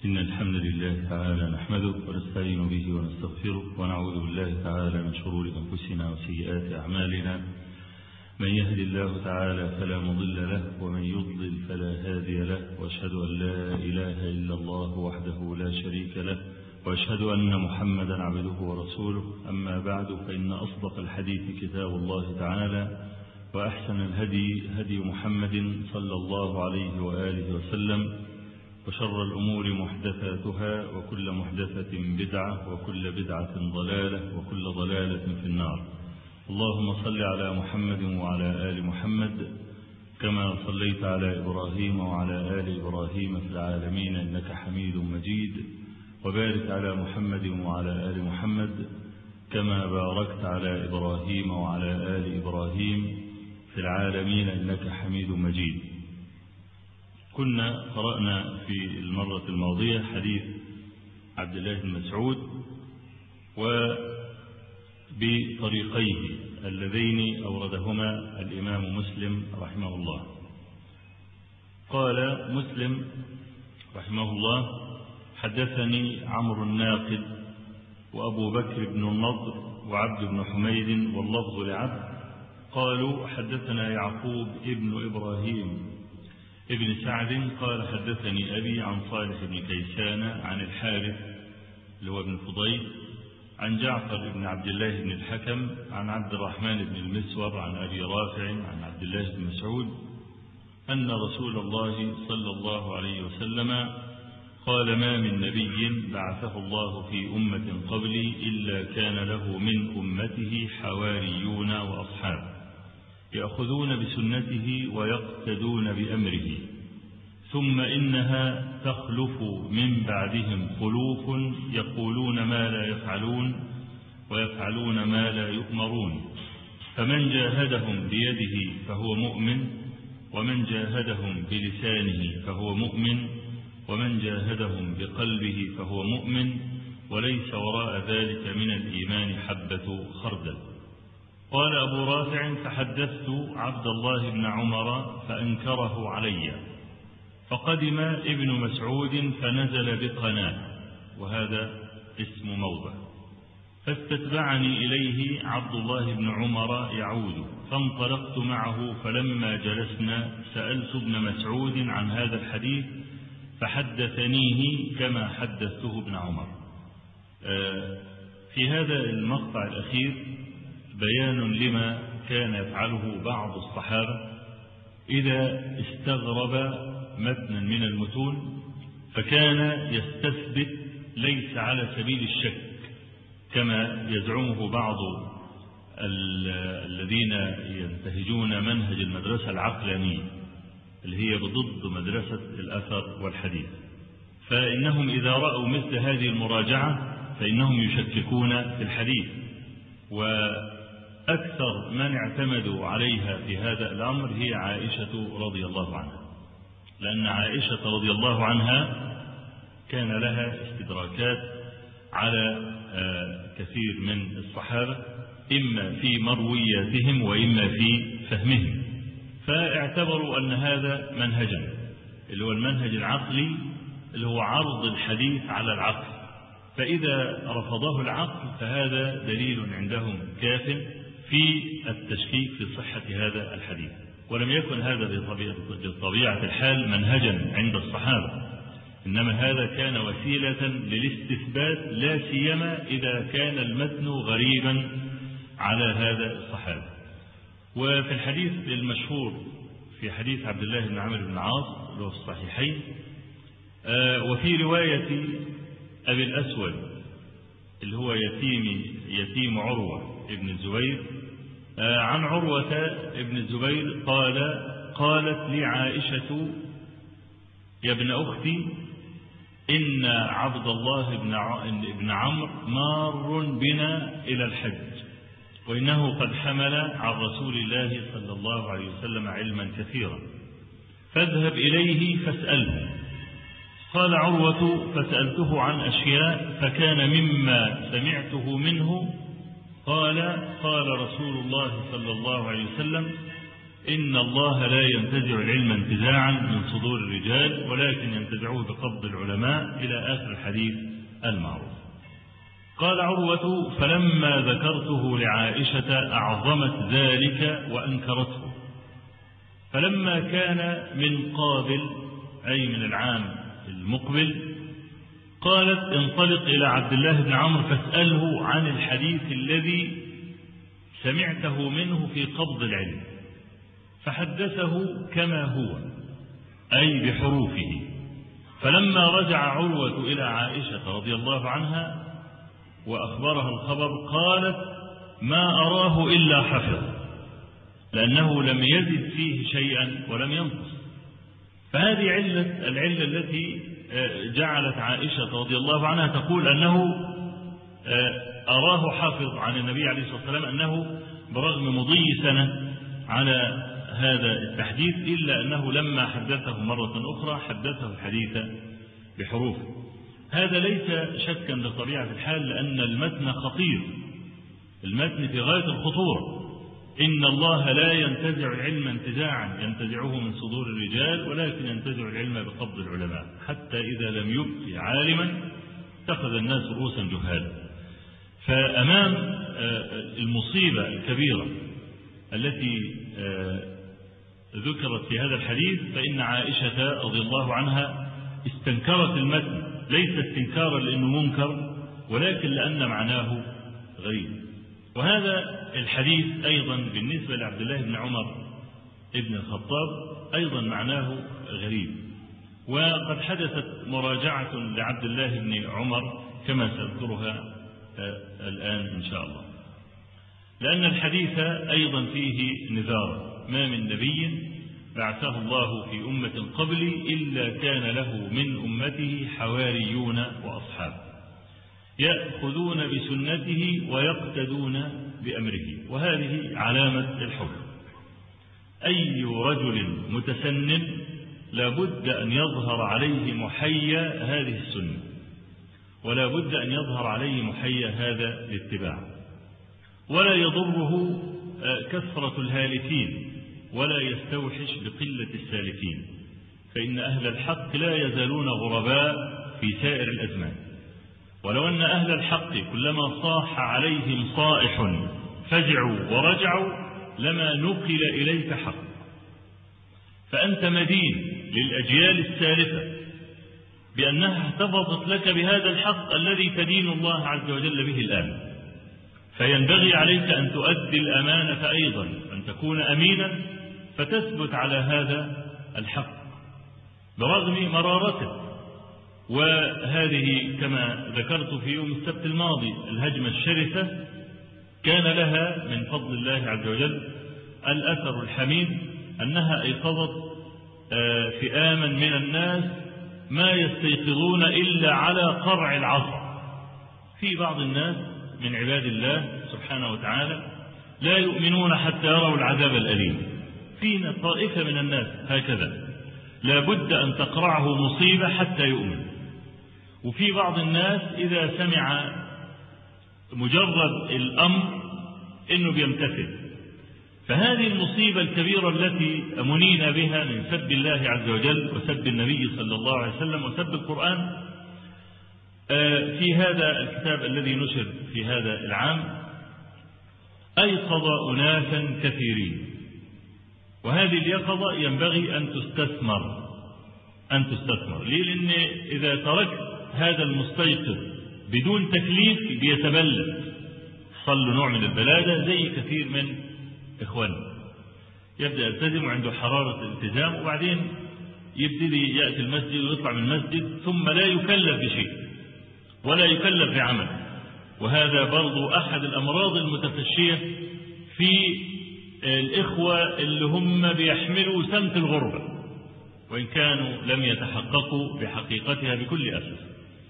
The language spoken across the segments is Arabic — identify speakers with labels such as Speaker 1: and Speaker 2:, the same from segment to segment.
Speaker 1: إن الحمد لله تعالى نحمده ونستعين به ونستغفره ونعوذ بالله تعالى من شرور أنفسنا وسيئات أعمالنا. من يهد الله تعالى فلا مضل له ومن يضلل فلا هادي له، وأشهد أن لا إله إلا الله وحده لا شريك له، وأشهد أن محمدا عبده ورسوله. أما بعد، فإن أصدق الحديث كتاب الله تعالى، وأحسن الهدي هدي محمد صلى الله عليه وآله وسلم، وشر الأمور محدثاتها، وكل محدثة بدعة، وكل بدعة ضلالة، وكل ضلالة في النار. اللهم صل على محمد وعلى آل محمد كما صليت على إبراهيم وعلى آل إبراهيم في العالمين إنك حميد مجيد، وبارك على محمد وعلى آل محمد كما باركت على إبراهيم وعلى آل إبراهيم في العالمين إنك حميد مجيد. كنا قرأنا في المرة الماضية حديث عبد الله بن مسعود وبطريقيه اللذين أوردهما الإمام مسلم رحمه الله. قال مسلم رحمه الله: حدثني عمرو الناقد وأبو بكر بن النضر وعبد بن حميد واللفظ لعبد، قالوا حدثنا يعقوب ابن إبراهيم ابن سعد قال حدثني أبي عن صالح بن كيسان عن الحارث اللي هو ابن فضيل عن جعفر بن عبد الله بن الحكم عن عبد الرحمن بن المسور عن أبي رافع عن عبد الله بن مسعود أن رسول الله صلى الله عليه وسلم قال: ما من نبي بعثه الله في أمة قبلي إلا كان له من أمته حواريون وأصحاب يأخذون بسنته ويقتدون بأمره، ثم إنها تخلف من بعدهم خلوف يقولون ما لا يفعلون ويفعلون ما لا يؤمرون، فمن جاهدهم بيده فهو مؤمن، ومن جاهدهم بلسانه فهو مؤمن، ومن جاهدهم بقلبه فهو مؤمن، وليس وراء ذلك من الإيمان حبة خردل. قال أبو رافع: فحدثت عبد الله بن عمر فأنكره علي، فقدم ابن مسعود فنزل بقناه، وهذا اسم موضع، فاستتبعني إليه عبد الله بن عمر يعود، فانطلقت معه، فلما جلسنا سألت ابن مسعود عن هذا الحديث فحدثنيه كما حدثته ابن عمر. في هذا المقطع الأخير بيان لما كان يفعله بعض الصحابة إذا استغرب متنا من المتون، فكان يستثبت ليس على سبيل الشك كما يزعمه بعض الذين ينتهجون منهج المدرسة العقلانية اللي هي ضد مدرسة الأثر والحديث. فإنهم إذا رأوا مثل هذه المراجعة فإنهم يشككون في الحديث، وأكثر من اعتمدوا عليها في هذا الأمر هي عائشة رضي الله عنها، لأن عائشة رضي الله عنها كان لها استدراكات على كثير من الصحابة، إما في مروياتهم وإما في فهمهم، فاعتبروا أن هذا منهجا اللي هو المنهج العقلي اللي هو عرض الحديث على العقل، فإذا رفضه العقل فهذا دليل عندهم كاف في التشكيك في صحة هذا الحديث. ولم يكن هذا بطبيعة الحال منهجا عند الصحابة، إنما هذا كان وسيلة للاستثبات، لا سيما إذا كان المتن غريبا على هذا الصحابة. وفي الحديث المشهور في حديث عبد الله بن عمرو بن العاص اللي هو في الصحيحين، وفي رواية أبي الأسود اللي هو يتيم عروة ابن الزبير، عن عروة ابن الزبير قالت لي عائشة: يا ابن أختي، إن عبد الله بن عمرو مار بنا إلى الحج، وإنه قد حمل عن رسول الله صلى الله عليه وسلم علما كثيرا، فاذهب إليه فاسأله. قال عروة: فسألته عن أشياء، فكان مما سمعته منه قال رسول الله صلى الله عليه وسلم: إن الله لا ينتزع العلم انتزاعا من صدور الرجال ولكن ينتزعوه بقبض العلماء إلى آخر الحديث المعروف. قال عروة: فلما ذكرته لعائشة أعظمت ذلك وأنكرته، فلما كان من قابل أي من العام المقبل قالت: انطلق إلى عبد الله بن عمرو فاسأله عن الحديث الذي سمعته منه في قبض العلم، فحدثه كما هو أي بحروفه. فلما رجع عروة إلى عائشة رضي الله عنها وأخبرها الخبر قالت: ما أراه إلا حفظ، لأنه لم يزد فيه شيئا ولم ينقص. فهذه العلة التي جعلت عائشة رضي الله عنها تقول أنه أراه حافظ عن النبي عليه الصلاة والسلام، أنه برغم مضي سنة على هذا التحديث إلا أنه لما حدثه مرة أخرى حدثه الحديث بحروف. هذا ليس شكا بطبيعة الحال، لأن المتن خطير، المتن في غاية الخطورة. إن الله لا ينتزع العلم انتزاعا ينتزعه من صدور الرجال ولكن ينتزع العلم بقبض العلماء، حتى إذا لم يبق عالما اتخذ الناس رؤوسا جهالا. فأمام المصيبة الكبيرة التي ذكرت في هذا الحديث فإن عائشة رضي الله عنها استنكرت المتن، ليس استنكارا لأنه منكر ولكن لأن معناه غريب. وهذا الحديث أيضا بالنسبة لعبد الله بن عمر ابن الخطاب أيضا معناه غريب، وقد حدثت مراجعة لعبد الله بن عمر كما سأذكرها الآن إن شاء الله، لأن الحديث أيضا فيه نذار: ما من نبي بعثه الله في أمة قبلي إلا كان له من أمته حواريون وأصحاب يأخذون بسنته ويقتدون بأمره. وهذه علامة الحب. أي رجل متسنن لابد أن يظهر عليه محيا هذه السنة، ولا بد أن يظهر عليه محيا هذا الاتباع، ولا يضره كثرة الهالكين ولا يستوحش بقلة السالكين، فإن أهل الحق لا يزالون غرباء في سائر الأزمان. ولو أن أهل الحق كلما صاح عليهم صائح فزعوا ورجعوا لما نقل إليك حق. فأنت مدين للأجيال السالفة بأنها احتفظت لك بهذا الحق الذي تدين الله عز وجل به الآن، فينبغي عليك أن تؤدي الأمانة أيضا، أن تكون أمينا فتثبت على هذا الحق برغم مرارته. وهذه كما ذكرت في يوم السبت الماضي الهجمة الشرسة كان لها من فضل الله عز وجل الأثر الحميد أنها أيقظت فئاما من الناس ما يستيقظون إلا على قرع العصر. في بعض الناس من عباد الله سبحانه وتعالى لا يؤمنون حتى يروا العذاب الأليم. فينا طائفة من الناس هكذا لا بد أن تقرعه مصيبة حتى يؤمن. وفي بعض الناس إذا سمع مجرد الأمر إنه بيمتثل. فهذه المصيبة الكبيرة التي منينا بها من سب الله عز وجل وسب النبي صلى الله عليه وسلم وسب القرآن في هذا الكتاب الذي نشر في هذا العام أيقظ أناسا كثيرين، وهذه اليقظة ينبغي أن تستثمر. ليه؟ لأن إذا تركت هذا المستيقظ بدون تكليف بيتبلد، صل نوع من البلادة زي كثير من إخواننا يبدأ يلتزم وعنده حرارة الالتزام وبعدين يبتدي يأتي المسجد ويطلع من المسجد ثم لا يكلف بشيء ولا يكلف بعمل. وهذا برضو أحد الأمراض المتفشية في الإخوة اللي هم بيحملوا سمت الغربة وإن كانوا لم يتحققوا بحقيقتها بكل أسف.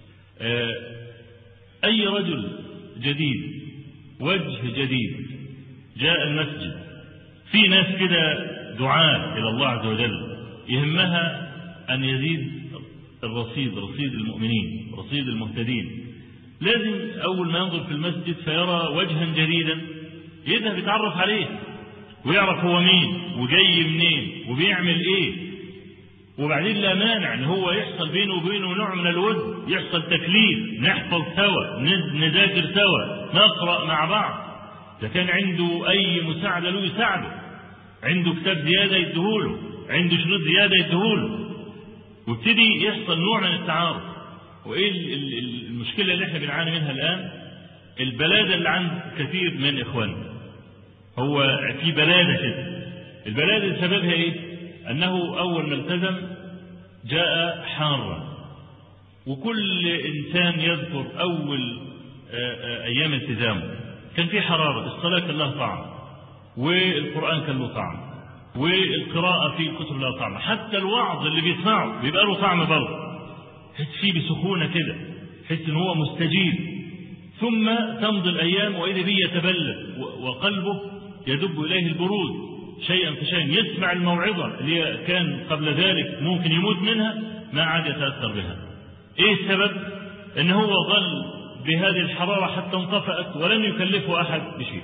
Speaker 1: أي رجل جديد وجه جديد جاء المسجد، في ناس كده دعاة إلى الله عز وجل يهمها أن يزيد رصيد المؤمنين، رصيد المهتدين. لازم أول ما ينظر في المسجد فيرى وجها جديدا يذهب يتعرف عليه ويعرف هو مين وجاي منين وبيعمل ايه. وبعدين لا مانع ان هو يحصل بينه وبينه نوع من الود، يحصل تكليف، نحفظ سوا، نذاكر سوا، نقرأ مع بعض. إذا كان عنده أي مساعدة له يساعده، عنده كتاب زيادة يديهوله، عنده شريط زيادة يديهوله، وابتدي يحصل نوع من التعارف. وإيه المشكلة اللي احنا بنعاني منها الآن؟ البلادة اللي عند كثير من إخواننا. هو في بلادة كده، البلادة سببها إيه؟ أنه أول ما التزم جاء حارا، وكل إنسان يذكر أول أيام التزامه كان في حرارة، الصلاة كان لها طعم، والقرآن كان له طعم، والقراءة في الكتب لها طعم، حتى الوعظ اللي بيسمعه بيبقى له طعم برضه، حس فيه بسخونة كده، حس إن هو مستجيب. ثم تمضي الأيام وإذا به يتبلد وقلبه يدب إليه البرود شيئا فشيئا، يسمع الموعظة اللي كان قبل ذلك ممكن يموت منها ما عاد يتأثر بها. إيه السبب؟ إن هو ظل بهذه الحرارة حتى انطفأت ولم يكلفه أحد بشيء.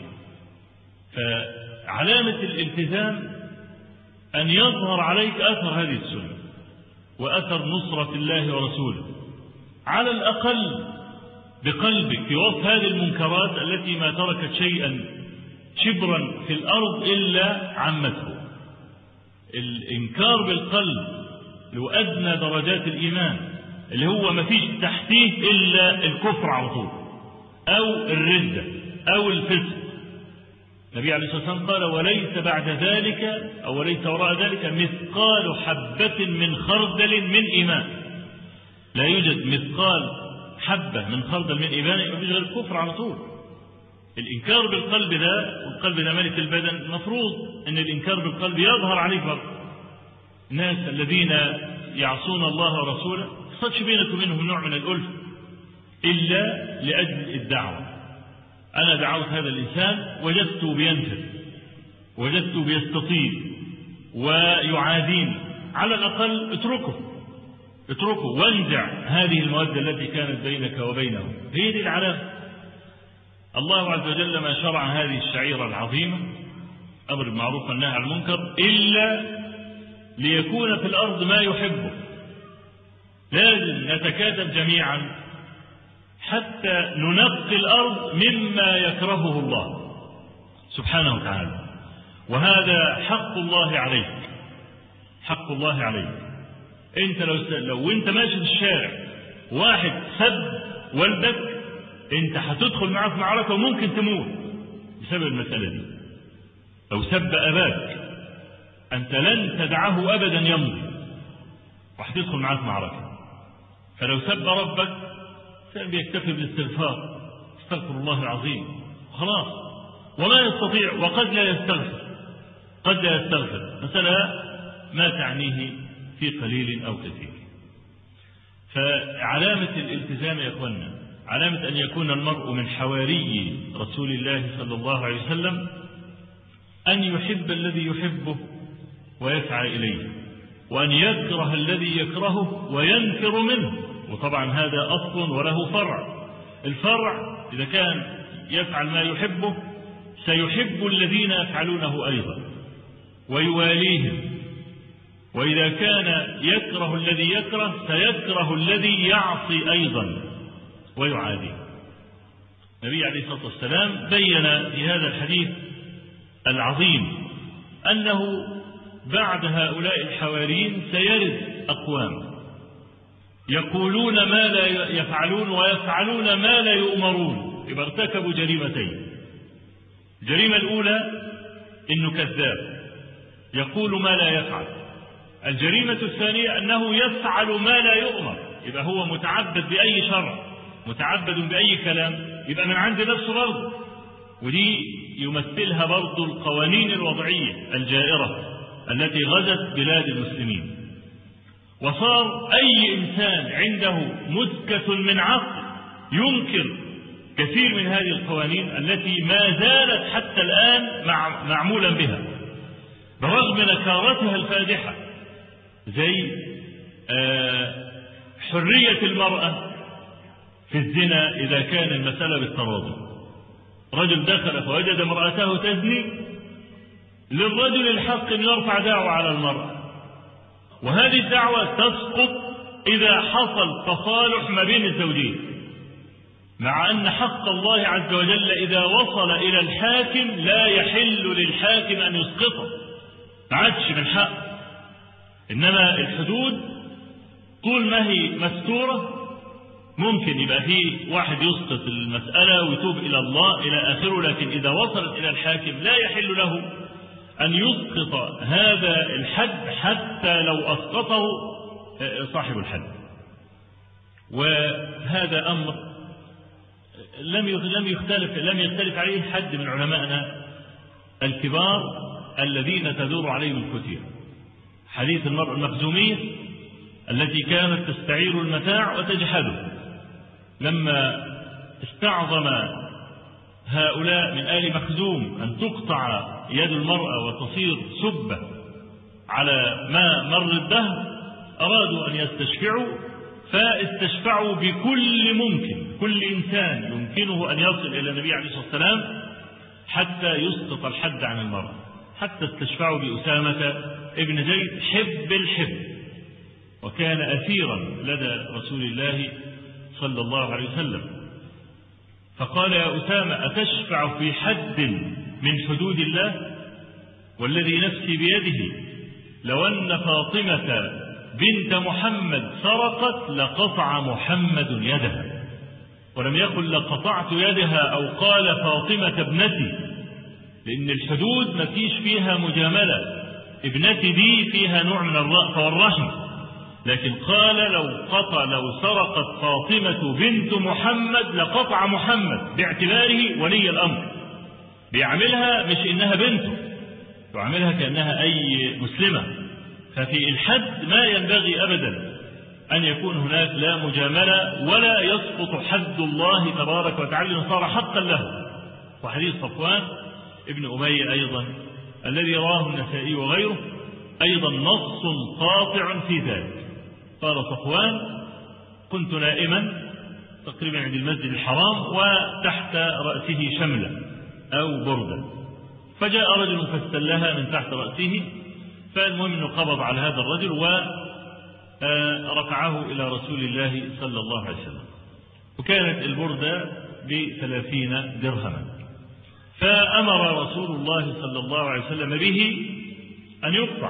Speaker 1: فعلامة الالتزام أن يظهر عليك أثر هذه السنة وأثر نصرة الله ورسوله، على الأقل بقلبك في وصف هذه المنكرات التي ما تركت شيئا شبرا في الأرض إلا عمته. الإنكار بالقلب لو أدنى درجات الإيمان اللي هو ما فيش تحتيه إلا الكفر على طول أو الردة أو الفسق. النبي عليه الصلاة والسلام قال وليس بعد ذلك أو وليس وراء ذلك مثقال حبة من خردل من إيمان. لا يوجد مثقال حبة من خردل من إيمان، يوجد غير الكفر على طول. الإنكار بالقلب ده، والقلب ده ملك البدن، المفروض أن الإنكار بالقلب يظهر عليك برضه. الناس الذين يعصون الله ورسوله ما يحصلش بينك وبينهم نوع من الألف إلا لأجل الدعوة. أنا دعوت هذا الإنسان وجدته بينفذ، وجدته بيستطيل ويعادين، على الأقل اتركه وانزع هذه المودة التي كانت بينك وبينه. هي دي العلامة. الله عز وجل ما شرع هذه الشعيرة العظيمة أمر بالمعروف والنهي عن المنكر إلا ليكون في الأرض ما يحبه. لازم نتكاتف جميعا حتى ننقي الأرض مما يكرهه الله سبحانه وتعالى، وهذا حق الله عليك، حق الله عليك. انت لو انت ماشي في الشارع واحد سب والدك، انت هتدخل معاه في معركة وممكن تموت بسبب المسألة دي. لو سب أباك أنت لن تدعه أبدا يمضي وهتدخل معاه في معركة. فلو سب ربك كان بيكتفي بالاستغفار، استغفر الله العظيم خلاص، وما يستطيع وقد لا يستغفر، قد لا يستغفر، مسألة ما تعنيه في قليل أو كثير. فعلامة الالتزام يا أخوانا، علامة أن يكون المرء من حواري رسول الله صلى الله عليه وسلم أن يحب الذي يحبه ويسعى إليه، وأن يكره الذي يكرهه وينفر منه. وطبعا هذا أصل وله فرع. الفرع إذا كان يفعل ما يحبه سيحب الذين يفعلونه أيضا ويواليهم، وإذا كان يكره الذي يكره سيكره الذي يعصي أيضا ويعاديه. النبي عليه الصلاة والسلام بين في هذا الحديث العظيم أنه بعد هؤلاء الحواريين سيرد أقوام يقولون ما لا يفعلون ويفعلون ما لا يؤمرون، يبقى ارتكبوا جريمتين. الجريمة الأولى إنه كذاب يقول ما لا يفعل. الجريمة الثانية أنه يفعل ما لا يؤمر، يبقى هو متعبد بأي شرع، متعبد بأي كلام، يبقى من عند نفسه برضه. ودي يمثلها برضه القوانين الوضعية الجائرة التي غزت بلاد المسلمين. وصار أي إنسان عنده مسكة من عقل ينكر كثير من هذه القوانين التي ما زالت حتى الآن معمولا بها برغم نكارتها الفادحة، زي حرية المرأة في الزنا إذا كان المسألة بالتراضي. رجل دخل فوجد امرأته تزني للرجل الحق أن يرفع دعوة على المرأة، وهذه الدعوة تسقط إذا حصل تصالح ما بين الزوجين، مع أن حق الله عز وجل إذا وصل إلى الحاكم لا يحل للحاكم أن يسقطه، ما عادش من حق. إنما الحدود طول ما هي مستورة ممكن يبقى فيه واحد يسقط المسألة ويتوب إلى الله إلى آخره، لكن إذا وصلت إلى الحاكم لا يحل له أن يسقط هذا الحد حتى لو أسقطه صاحب الحد. وهذا أمر لم يختلف عليه حد من علمائنا الكبار الذين تدور عليهم الفتية. حديث المرأة المخزومية التي كانت تستعير المتاع وتجحده، لما استعظم هؤلاء من آل مخزوم أن تقطع يد المرأة وتصير سبة على ما مر الدهر، أرادوا أن يستشفعوا، فاستشفعوا بكل ممكن، كل إنسان يمكنه أن يصل إلى النبي عليه الصلاة والسلام حتى يسقط الحد عن المرأة، حتى استشفعوا بأسامة ابن زيد حب الحب، وكان أثيرا لدى رسول الله صلى الله عليه وسلم، فقال يا أسامة أتشفع في حد من حدود الله؟ والذي نفسي بيده لو أن فاطمة بنت محمد سرقت لقطع محمد يدها، ولم يقل لقطعت يدها أو قال فاطمة ابنتي، لأن الحدود ما فيش فيها مجاملة، ابنتي دي فيها نوع من الرأفة والرحمة، لكن قال لو سرقت فاطمة بنت محمد لقطع محمد باعتباره ولي الأمر، بيعملها مش إنها بنته، يعملها كأنها أي مسلمة. ففي الحد ما ينبغي أبدا أن يكون هناك لا مجاملة ولا يسقط حد الله تبارك وتعالى صار حقا له. وحديث صفوان ابن أمية أيضا الذي رواه النسائي وغيره أيضا نص قاطع في ذلك. قال صفوان كنت نائما تقريبا عند المسجد الحرام وتحت رأسه شملة أو بردة، فجاء رجل فاستلها من تحت رأسه، فالمهم أنه قبض على هذا الرجل ورفعه إلى رسول الله صلى الله عليه وسلم، وكانت البردة ب30 درهما، فأمر رسول الله صلى الله عليه وسلم به أن يقطع،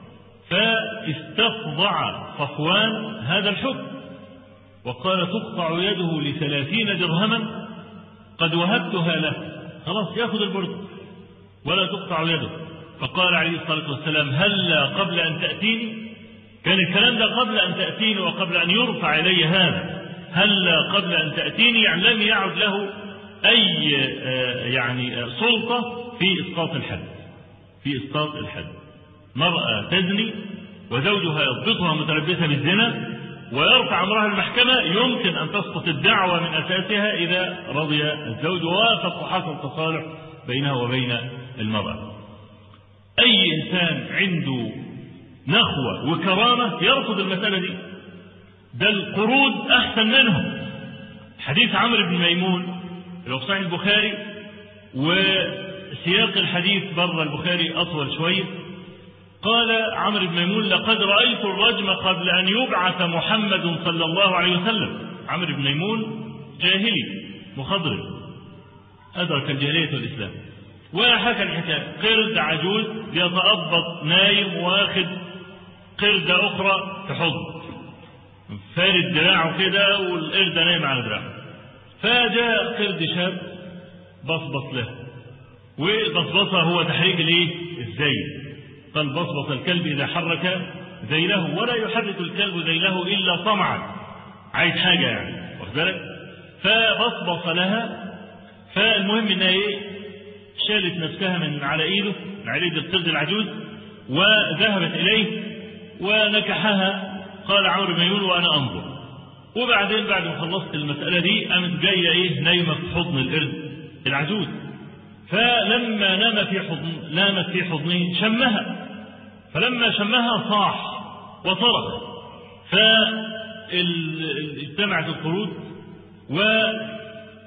Speaker 1: فاستفضع صفوان هذا الحكم وقال تقطع يده ل30 درهما قد وهبتها له، خلاص يأخذ البردة ولا تقطع يده. فقال عليه الصلاة والسلام هلا قبل أن تأتيني، كان الكلام ده قبل أن تأتيني وقبل أن يرفع إلي هذا، هلا قبل أن تأتيني، يعني لم يعد له أي يعني سلطة في إسقاط الحد، في إسقاط الحد. مرأة تزني وزوجها يضبطها متلبسة بالزنا ويرفع أمرها المحكمة، يمكن أن تسقط الدعوة من أساسها إذا رضي الزوج ووافق وحصل تصالح بينه وبين المرأة. أي إنسان عنده نخوة وكرامة يرفض المسألة دي، ده القرود أحسن منهم. حديث عمرو بن ميمون لو صحيح البخاري، وسياق الحديث بر البخاري أطول شوية، قال عمرو بن ميمون لقد رأيت الرجم قبل أن يبعث محمد صلى الله عليه وسلم. عمرو بن ميمون جاهلي مخضرم أدرك الجاهلية والإسلام، وحكى الحكاية، قرد عجوز يتأبط نايم واخد قردة أخرى تحض، فارد دراعه كده والقردة نايم على دراعه، فجاء قرد شاب بصبص له، وبصبصه هو تحريك الزي، قال بصبص الكلب إذا حرك ذيله ولا يحرك الكلب ذيله إلا طمعا، عايز حاجة يعني واخد بالك، فبصبص لها، فالمهم إنها شالت نفسها من على إيده، من على إيد القرد العجوز، وذهبت إليه ونكحها. قال عمرو بن ميمون وأنا أنظر. وبعدين بعد ما خلصت المسألة دي قامت جاية نايمة في حضن القرد العجوز، فلما نامت في حضنه شمها، فلما شمها صاح وصرخ، فاجتمعت القرود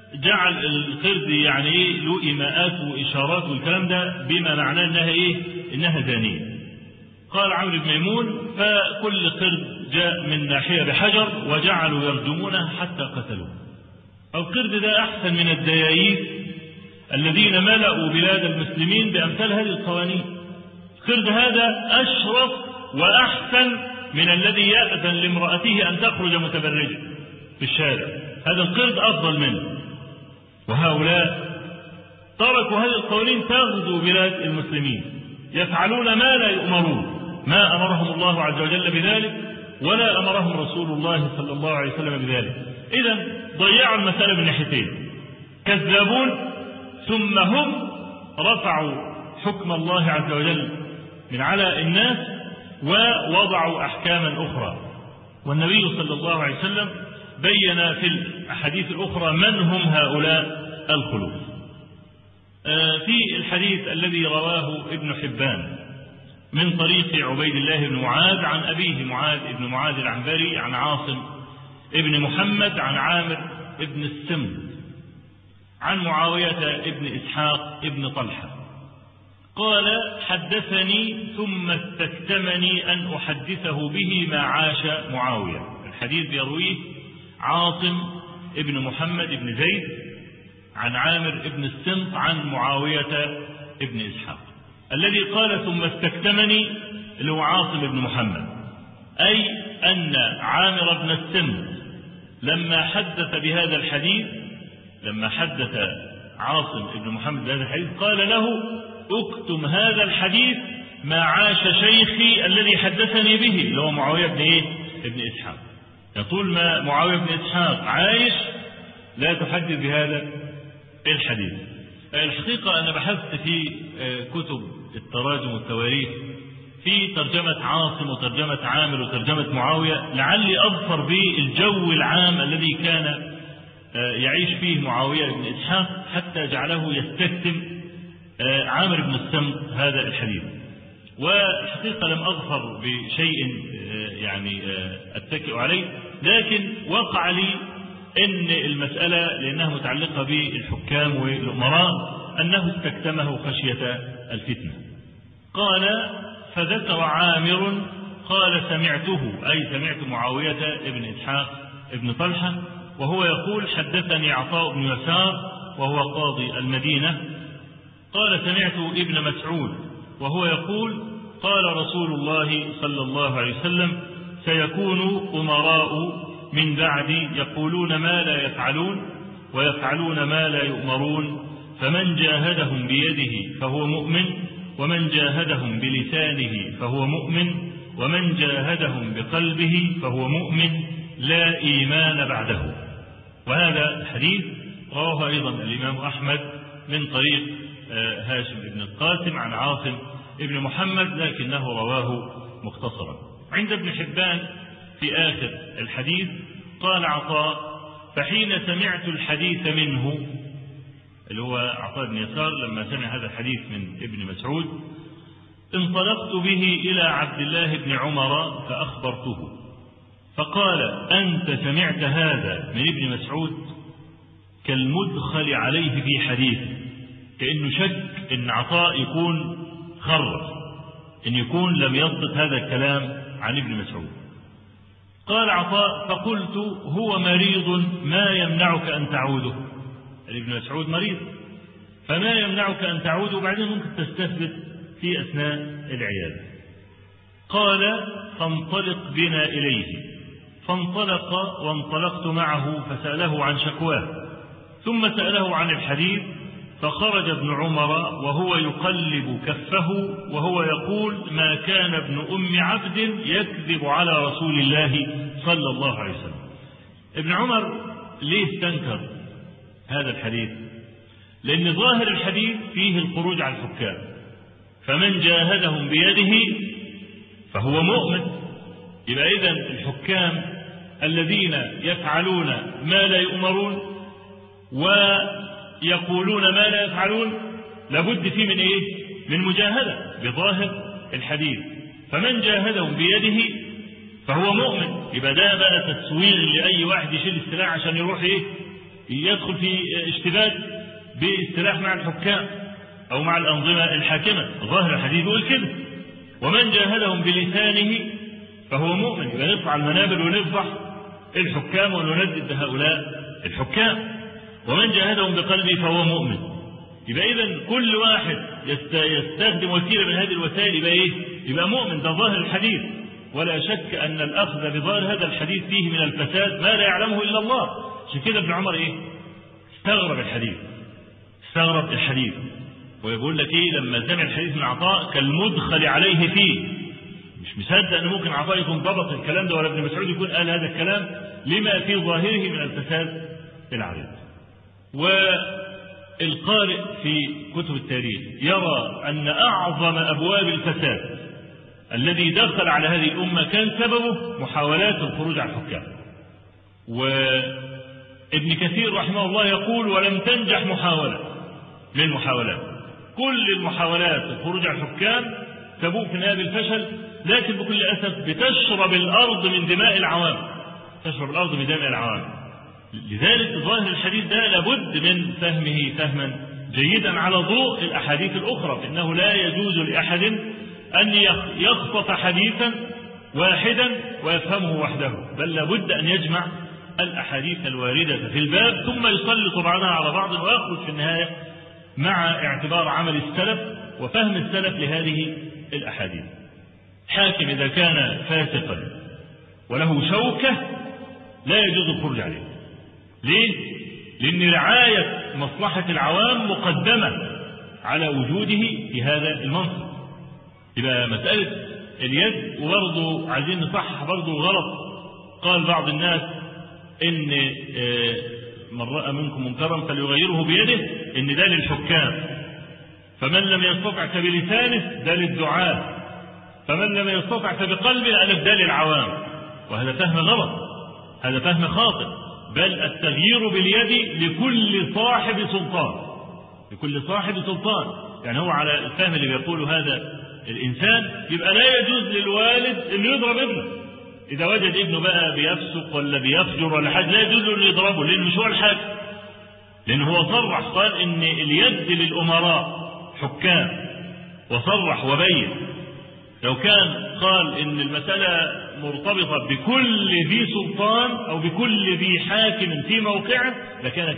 Speaker 1: جعل القرد يعني ايه له ايماءات واشارات والكلام ده بما معناه انها ايه انها زانيه. قال عمرو بن ميمون فكل قرد جاء من ناحيه بحجر وجعلوا يرجمونه حتى قتلوه. القرد ده احسن من الدياييس الذين ملأوا بلاد المسلمين بامثال هذه القوانين. القرد هذا اشرف واحسن من الذي يأذن لامرأته ان تخرج متبرجه في الشارع. هذا القرد افضل منه. وهؤلاء تركوا هذه القوانين تغزو بلاد المسلمين، يفعلون ما لا يؤمرون، ما أمرهم الله عز وجل بذلك ولا أمرهم رسول الله صلى الله عليه وسلم بذلك. إذن ضيعوا المسألة من ناحيتين، كذابون ثم هم رفعوا حكم الله عز وجل من على الناس ووضعوا أحكاما أخرى. والنبي صلى الله عليه وسلم بين في الأحاديث الأخرى من هم هؤلاء الخلوف. في الحديث الذي رواه ابن حبان من طريق عبيد الله بن معاذ عن أبيه معاذ بن معاذ العنبري عن عاصم ابن محمد عن عامر ابن السمت عن معاوية ابن إسحاق ابن طلحة قال حدثني ثم استكتمني أن أحدثه به ما عاش معاوية. الحديث يرويه عاصم ابن محمد ابن زيد عن عامر ابن السمت عن معاوية ابن إسحاق. الذي قال ثم استكتمني اللي هو عاصم ابن محمد، أي أن عامر ابن السمت لما حدث بهذا الحديث، لما حدث عاصم ابن محمد بهذا الحديث قال له اكتم هذا الحديث ما عاش شيخي الذي حدثني به اللي هو معاوية ابن ايه؟ ابن إسحاق. يقول ما معاوية بن إسحاق عايش لا تحدث بهذا الحديث. الحقيقة أنا بحثت في كتب التراجم والتواريخ في ترجمة عاصم وترجمة عامر وترجمة معاوية لعلي أظفر بالجو العام الذي كان يعيش فيه معاوية بن إسحاق حتى جعله يستكتم عامر بن السمت هذا الحديث. والحقيقة لم أظفر بشيء يعني أتكئ عليه، لكن وقع لي أن المسألة لأنها متعلقة بالحكام والأمراء أنه استكتمه خشية الفتنة. قال فذكر عامر قال سمعته أي سمعت معاوية ابن إسحاق ابن طلحة وهو يقول حدثني عطاء بن يسار وهو قاضي المدينة قال سمعت ابن مسعود وهو يقول قال رسول الله صلى الله عليه وسلم سيكون أمراء من بعدي يقولون ما لا يفعلون ويفعلون ما لا يؤمرون فمن جاهدهم بيده فهو مؤمن ومن جاهدهم بلسانه فهو مؤمن ومن جاهدهم بقلبه فهو مؤمن لا إيمان بعده. وهذا الحديث رواه أيضا الإمام أحمد من طريق هاشم بن القاسم عن عاصم ابن محمد لكنه رواه مختصرا. عند ابن حبان في آخر الحديث قال عطاء فحين سمعت الحديث منه اللي هو عطاء بن يسار لما سمع هذا الحديث من ابن مسعود انطلقت به إلى عبد الله بن عمر فأخبرته فقال أنت سمعت هذا من ابن مسعود كالمدخل عليه في حديث، كأنه شك أن عطاء يكون خرج أن يكون لم يضبط هذا الكلام عن ابن مسعود. قال عطاء فقلت هو مريض ما يمنعك أن تعوده. ابن مسعود مريض فما يمنعك أن تعوده وبعدين ممكن تستثبت في أثناء العيادة. قال فانطلق بنا إليه فانطلق وانطلقت معه فسأله عن شكواه ثم سأله عن الحديث فخرج ابن عمر وهو يقلب كفه وهو يقول ما كان ابن أم عبد يكذب على رسول الله صلى الله عليه وسلم. ابن عمر ليه استنكر هذا الحديث؟ لأن ظاهر الحديث فيه الخروج على الحكام فمن جاهدهم بيده فهو مؤمن. يبقى إذن الحكام الذين يفعلون ما لا يؤمرون ويقولون ما لا يفعلون لابد فيه من إيه؟ من مجاهدة بظاهر الحديث. فمن جاهدهم بيده فهو مؤمن. يبقى ده بقى تسويل لأي واحد يشيل السلاح عشان يروح إيه؟ يدخل في اشتباك باستلاح مع الحكام أو مع الأنظمة الحاكمة. ظاهر الحديث يقول كده: ومن جاهدهم بلسانه فهو مؤمن. يبقى نطلع المنابر ونفضح الحكام ونندد هؤلاء الحكام. ومن جاهدهم بقلبه فهو مؤمن. يبقى إذن كل واحد يستخدم وسيلة من هذه الوسائل يبقى إيه؟ يبقى مؤمن. ده ظاهر الحديث، ولا شك أن الأخذ بظاهر هذا الحديث فيه من الفساد ما لا يعلمه إلا الله. عشان كده ابن عمر إيه؟ استغرب الحديث ويقول لك إيه لما سمع الحديث من عطاء كالمدخل عليه فيه. مش مصدق أن ممكن عطاء يكون ضبط الكلام ده، ولا ابن مسعود يكون قال هذا الكلام لما في ظاهره من الفساد العريض. والقارئ في كتب التاريخ يرى أن أعظم أبواب الفساد الذي دخل على هذه الأمة كان سببه محاولات الخروج على الحكام. وابن كثير رحمه الله يقول: ولم تنجح محاولة من المحاولات، كل المحاولات الخروج على الحكام تبوء في النهاية بالفشل، لكن بكل أسف بتشرب الأرض من دماء العوام، لذلك ظاهر الحديث ده لابد من فهمه فهما جيدا على ضوء الأحاديث الأخرى، فإنه لا يجوز لأحد أن يخطف حديثا واحدا ويفهمه وحده، بل لابد أن يجمع الأحاديث الواردة في الباب ثم يسلط بعضها على بعض ويخرج في النهاية مع اعتبار عمل السلف وفهم السلف لهذه الأحاديث. حاكم إذا كان فاسقا وله شوكة لا يجوز الخروج عليه. ليه؟ لأن رعاية مصلحة العوام مقدمة على وجوده في هذا المنصب. يبقى مسألة اليد، وبرضه عايزين نصحح برضه غلط. قال بعض الناس إن من رأى منكم منكرا فليغيره بيده، إن ده للحكام، فمن لم يستطع فبلسانه ده للدعاة، فمن لم يستطع فبقلبه ألف ده للعوام. وهذا فهم غلط، هذا فهم خاطئ، بل التغيير باليد لكل صاحب سلطان. يعني هو على الفهم اللي بيقوله هذا الإنسان يبقى لا يجوز للوالد أن يضرب ابنه إذا وجد ابنه بقى بيفسق ولا بيفجر ولا حاجة، لا يجوز له أن يضربه، لأنه مش هو الحاكم، لأنه هو صرح قال إن اليد للأمراء حكام، وصرح وبين. لو كان قال إن المسألة مرتبطة بكل ذي سلطان أو بكل ذي حاكم في موقعه لكان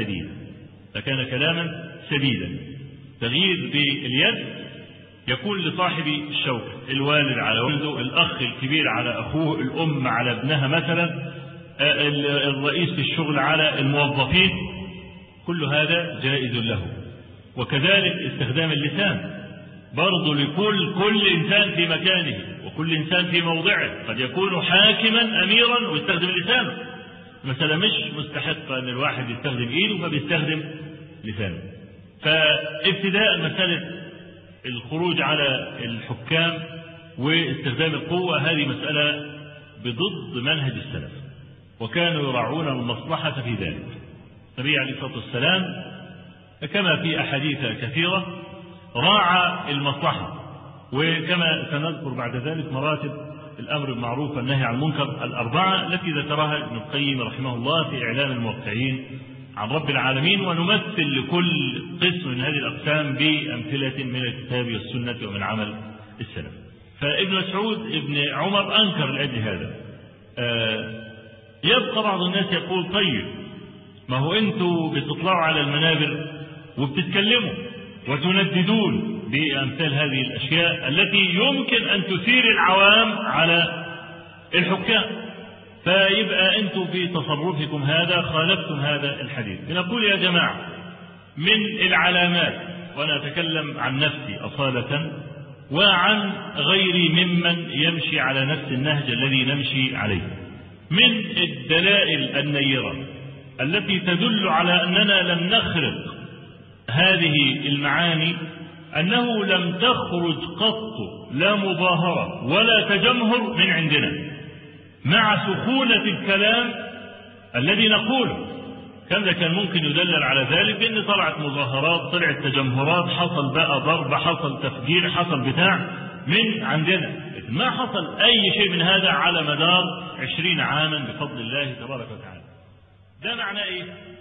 Speaker 1: كلاما سديدا. تغيير باليد يكون لصاحب الشوكة، الوالد على ولده، الأخ الكبير على أخوه، الأم على ابنها مثلا، الرئيس في الشغل على الموظفين، كل هذا جائز له. وكذلك استخدام اللسان برضو لكل إنسان في مكانه وكل إنسان في موضعه. قد يكون حاكما أميرا ويستخدم لسانه، مثلا مش مستحق أن الواحد يستخدم إيده فبيستخدم لسانه. فابتداء مسألة الخروج على الحكام واستخدام القوة هذه مسألة بضد منهج السلف، وكانوا يراعون المصلحة في ذلك. النبي عليه الصلاة والسلام كما في أحاديث كثيرة راعى المصلحة، وكما سنذكر بعد ذلك مراتب الأمر بالمعروف والنهي عن المنكر الأربعة التي ذكرها ابن القيم رحمه الله في إعلام الموقعين عن رب العالمين، ونمثل لكل قسم من هذه الأقسام بأمثلة من الكتاب والسنة ومن عمل السلف. فابن مسعود ابن عمر أنكر لأجل هذا. يبقى بعض الناس يقول: طيب ما هو أنتوا بتطلعوا على المنابر وبتتكلموا وتنددون بأمثال هذه الأشياء التي يمكن أن تثير العوام على الحكام، فيبقى أنتم في تصرفكم هذا خالفتم هذا الحديث. بنقول يا جماعة من العلامات، وأنا أتكلم عن نفسي أصالة وعن غيري ممن يمشي على نفس النهج الذي نمشي عليه، من الدلائل النيرة التي تدل على أننا لم نخرق هذه المعاني أنه لم تخرج قط لا مظاهرة ولا تجمهر من عندنا، مع سخونة الكلام الذي نقوله. كان ممكن يدلل على ذلك بأن طلعت مظاهرات، طلعت تجمهرات، حصل بقى ضرب، حصل تفجير، حصل بتاع من عندنا، لكن ما حصل أي شيء من هذا على مدار 20 عاما بفضل الله تبارك وتعالى. ده معناه إيه؟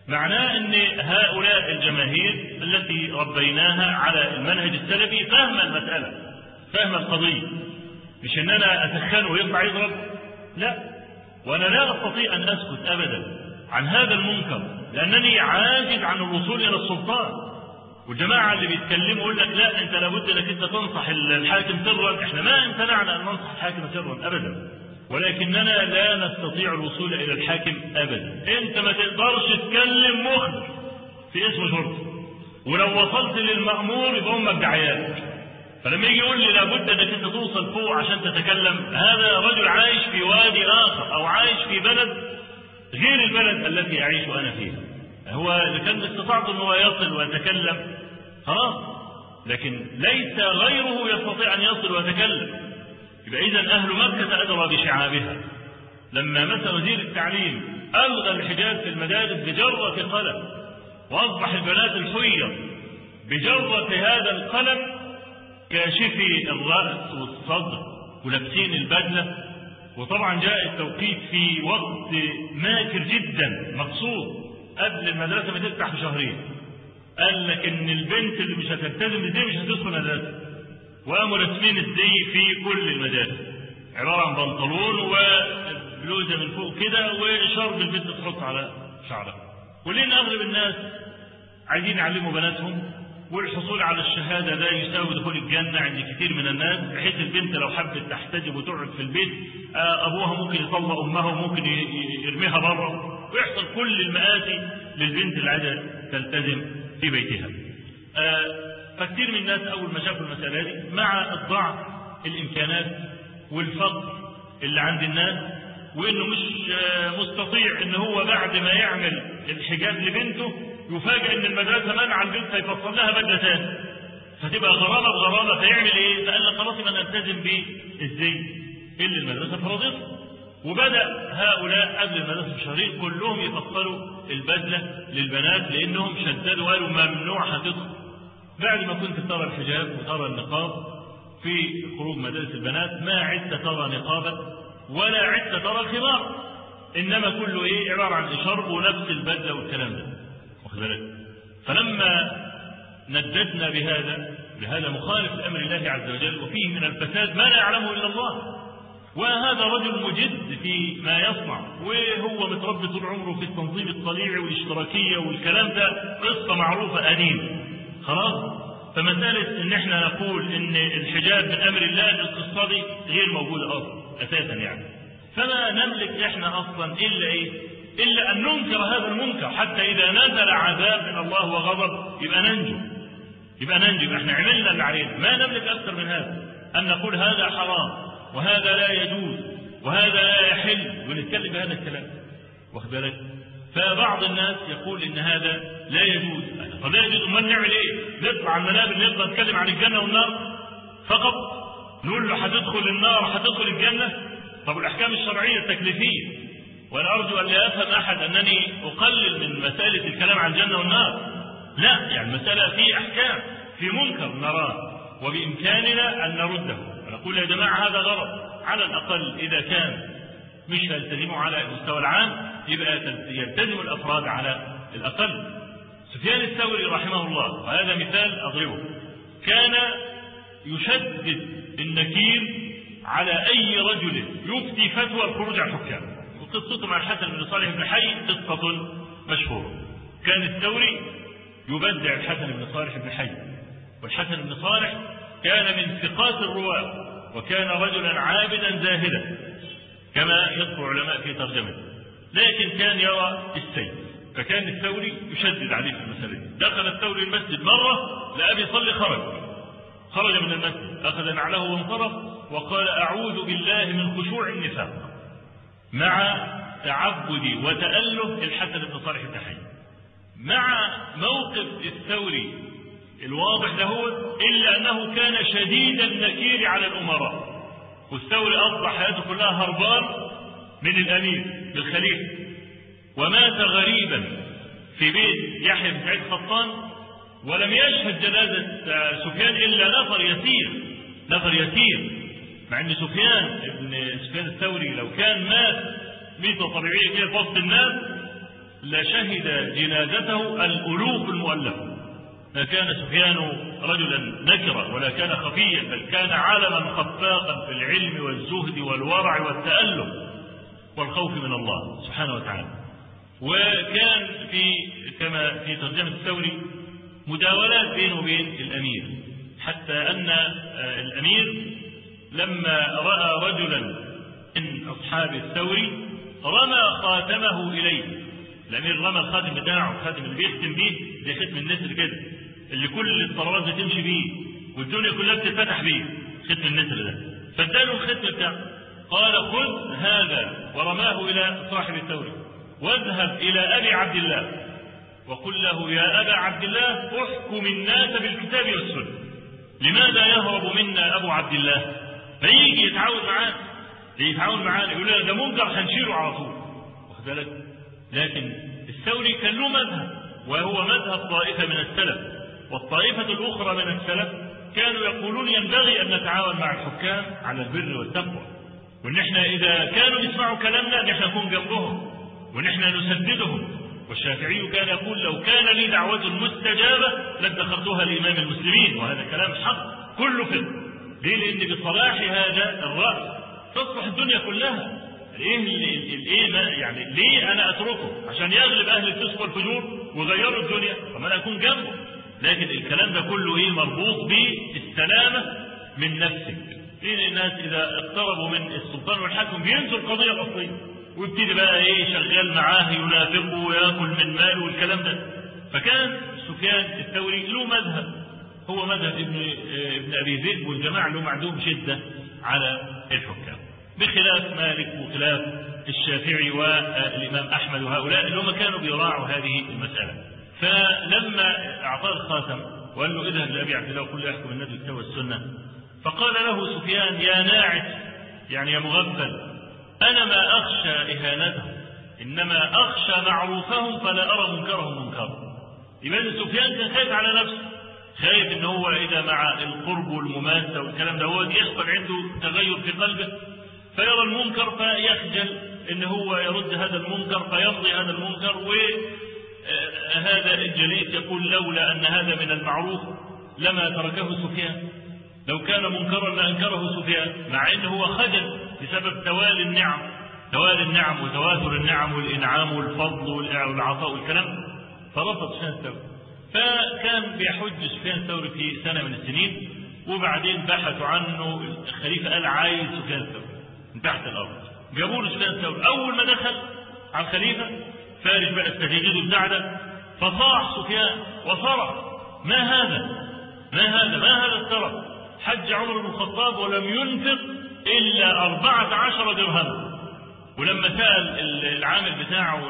Speaker 1: معناه أن هؤلاء الجماهير التي ربيناها على المنهج السلفي فهم المسألة، فهم القضية، مش أن أنا أسخنه ويطلع يضرب، لا. وأنا لا أستطيع أن أسكت أبدا عن هذا المنكر، لأنني عاجز عن الوصول إلى السلطان. والجماعة اللي بيتكلموا يقول لك لا أنت لابد أنك أنت تنصح الحاكم سرا، إحنا ما امتنعنا أن ننصح الحاكم سرا أبدا، ولكننا لا نستطيع الوصول إلى الحاكم أبدا. أنت ما تقدرش تكلم مخبر في اسم شرطة، ولو وصلت للمأمور يبقى أمك دعيات. فلما يجي يقول لي لابد أنك أنت توصل فوق عشان تتكلم، هذا رجل عايش في وادي آخر أو عايش في بلد غير البلد التي أعيش أنا فيها. هو إذا كان استطاعت أن هو يصل ويتكلم خلاص، لكن ليس غيره يستطيع أن يصل ويتكلم. يبقى إذن أهل مكة أدرى بشعابها. لما مثلا وزير التعليم ألغى الحجاب في المدارس بجرة قلم، وأصبح البنات الحيض بجرة هذا القلم كاشفي الرأس والصدر ولابسين البدلة. وطبعا جاء التوقيت في وقت ماكر جدا مقصود قبل المدرسة ما تفتح بشهرين. قال لك ان البنت اللي مش هتلتزم بالزي مش هتدخل مدرسة، وقاموا راسمين الزي في كل المدارس عبارة عن بنطلون وبلوزة من فوق كده وشرب البنت تحط على شعرها. ولين اغلب الناس عايزين يعلموا بناتهم، والحصول على الشهادة ده يساوي دخول الجنة عند كثير من الناس، بحيث البنت لو حبت تحتجب وتقعد في البيت أبوها ممكن يطلق أمها وممكن يرميها بره، ويحصل كل المآسي للبنت اللي عايزة تلتزم في بيتها. فكثير من الناس أول ما شافوا المسألة دي مع الضعف الإمكانات والفقر اللي عند الناس، وإنه مش مستطيع إن هو بعد ما يعمل الحجاب لبنته يفاجئ ان المدرسه منع البنت هيفصل لها بدله ثانيه، فتبقى غرامه بغرامه. فيعمل ايه؟ فقال لك خلاص يبقى نلتزم بالزي اللي المدرسه فرضته. وبدا هؤلاء قبل المدرسه بشهرين كلهم يفصلوا البدله للبنات، لانهم شددوا قالوا ممنوع هتدخل. بعد ما كنت ترى الحجاب وترى النقاب في خروج مدارس البنات، ما عدت ترى نقابا ولا عدت ترى خمار، انما كله ايه؟ عباره عن اشارب ونفس البدله والكلام ده. فلما نددنا بهذا مخالف لأمر الله عز وجل وفيه من الفساد ما لا يعلمه إلا الله، وهذا رجل مجد في ما يصنع، وهو متربي طول عمره في التنظيم الطليعي والاشتراكية والكلام ده قصة معروفة قديم خلاص. فمسألة ان احنا نقول ان الحجاب من أمر الله القصة دي غير موجودة أساسا يعني. فما نملك احنا أصلا إلا إيه؟ إلا أن ننكر هذا المنكر، حتى إذا نزل عذاب من الله وغضب يبقى ننجو. احنا عملنا اللي علينا، ما نملك أكثر من هذا، أن نقول هذا حرام وهذا لا يجوز وهذا لا يحل ونتكلم بهذا الكلام. واخد بالك؟ فبعض الناس يقول إن هذا لا يجوز. طب لا يجوز، أمال نعمل إيه؟ نطلع على المنابر نقدر نتكلم عن الجنة والنار فقط؟ نقول له هتدخل النار هتدخل الجنة؟ طب الأحكام الشرعية التكليفية. وأنا أرجو أن لا يفهم أحد أنني أقلل من مسألة الكلام عن الجنة والنار، لا، يعني المسألة في أحكام، في منكر نراه وبإمكاننا أن نرده ونقول يا جماعة هذا غلط. على الأقل إذا كان مش يلتزموا على المستوى العام يبقى يلتزم الأفراد على الأقل. سفيان الثوري رحمه الله، وهذا مثال أضربه، كان يشدد النكير على أي رجل يفتي فتوى الخروج عن الحكام. وقصته مع الحسن بن صالح بن حي قصة مشهورة. كان الثوري يبدع الحسن بن صالح بن حي، والحسن بن صالح كان من ثقات الرواة، وكان رجلا عابدا زاهدا كما يذكر علماء في ترجمته، لكن كان يرى السيف. فكان الثوري يشدد عليه في المسألة دي. دخل الثوري المسجد مرة لأبي يصلي، خرج من المسجد، أخذ نعله وانصرف وقال أعوذ بالله من خشوع النفاق، مع تعبد وتأله الحسن بن صالح بن حي. مع موقف الثوري الواضح له إلا أنه كان شديد النكير على الأمراء، والثوري أصبح حياته كلها هربان من الأمير بالخليفة، ومات غريبا في بيت يحيى بن سعيد قطان، ولم يشهد جنازة سفيان إلا نفر يسير، مع أن سفيان الثوري لو كان مات ميتة طبيعية كده في وسط الناس لشهد جنازته الألوف المؤلفة. ما كان سفيان رجلا نكرا ولا كان خفيا، بل كان عالما خفاقا في العلم والزهد والورع والتألم والخوف من الله سبحانه وتعالى. وكان كما في ترجمة الثوري مداولات بينه وبين الأمير، حتى أن الأمير لما رأى رجلا من أصحاب الثوري رمى خاتمه إليه. الأمير رمى الخاتم بتاعه، الخاتم اللي بيختم بيه زي ختم النسر كده، اللي كل الطلبات بتمشي بيه والدنيا كلها بتتفتح بيه، ختم النسر ده. فاداله الختم بتاعه، قال خذ هذا، ورماه إلى صاحب الثوري، واذهب إلى أبي عبد الله وقل له يا أبا عبد الله احكم الناس بالكتاب والسنة. لماذا يهرب منا أبو عبد الله؟ فيجي يتعاون معانا يقول لنا ده منكر هنشيله على طول، واخد بالك؟ لكن الثوري كان له مذهب، وهو مذهب طائفة من السلف، والطائفة الأخرى من السلف كانوا يقولون ينبغي أن نتعاون مع الحكام على البر والتقوى، وإن احنا إذا كانوا يسمعوا كلامنا نحن نكون جنبهم ونحن نسددهم. والشافعي كان يقول لو كان لي دعوة مستجابة لادخرتها لإمام المسلمين، وهذا كلام حق كله فقه. ليه؟ لأن بصلاح هذا الرأس تصلح الدنيا كلها. يعني ليه أنا أتركه عشان يغلب أهل الفسق والفجور ويغيروا الدنيا؟ طب أنا أكون جنبه. لكن الكلام ده كله مربوط بالسلامة من نفسك. لأن الناس إذا اقتربوا من السلطان والحاكم بينسوا القضية الأصلية، ويبتدي بقى شغال معاه ينافقه ويأكل من ماله والكلام ده. فكان سفيان الثوري له مذهب، هو مذهب ابن أبي ذئب والجماعة اللي هم عندهم شدة على الحكام، بخلاف مالك وخلاف الشافعي والإمام أحمد وهؤلاء اللي هم كانوا بيراعوا هذه المسألة. فلما أعطاه الخاتم وقال له اذهب لأبي عبد الله وقل له يحكم الناس بالكتاب والسنة، فقال له سفيان يا ناعس، يعني يا مغفل، أنا ما أخشى إهانتهم إنما أخشى معروفهم فلا أرى منكرهم منكرا. يبقى سفيان كان خايف على نفسه، خايف إن هو إذا مع القرب والمماسة والكلام ده هو يحصل عنده تغير في قلبه فيرى المنكر فيخجل إن هو يرد هذا المنكر فيمضي هذا المنكر. وهذا الجليس يقول لولا أن هذا من المعروف لما تركه سفيان، لو كان منكرا لأنكره سفيان، مع أنه هو خجل بسبب توالي النعم وتواتر النعم والإنعام والفضل والعطاء والكلام، فرفض سفيان الثوري. فكان بيحج سفيان الثوري في سنة من السنين، وبعدين بحثوا عنه، الخليفة قال عايز سفيان الثوري من تحت الأرض، جابوا له سفيان الثوري. أول ما دخل على الخليفة فارج بقى التجديد البعدة، فصاح سفيان وصرخ ما هذا الصرخ؟ حج عمر بن الخطاب ولم ينفق إلا 14 درهما، ولما سأل العامل بتاعه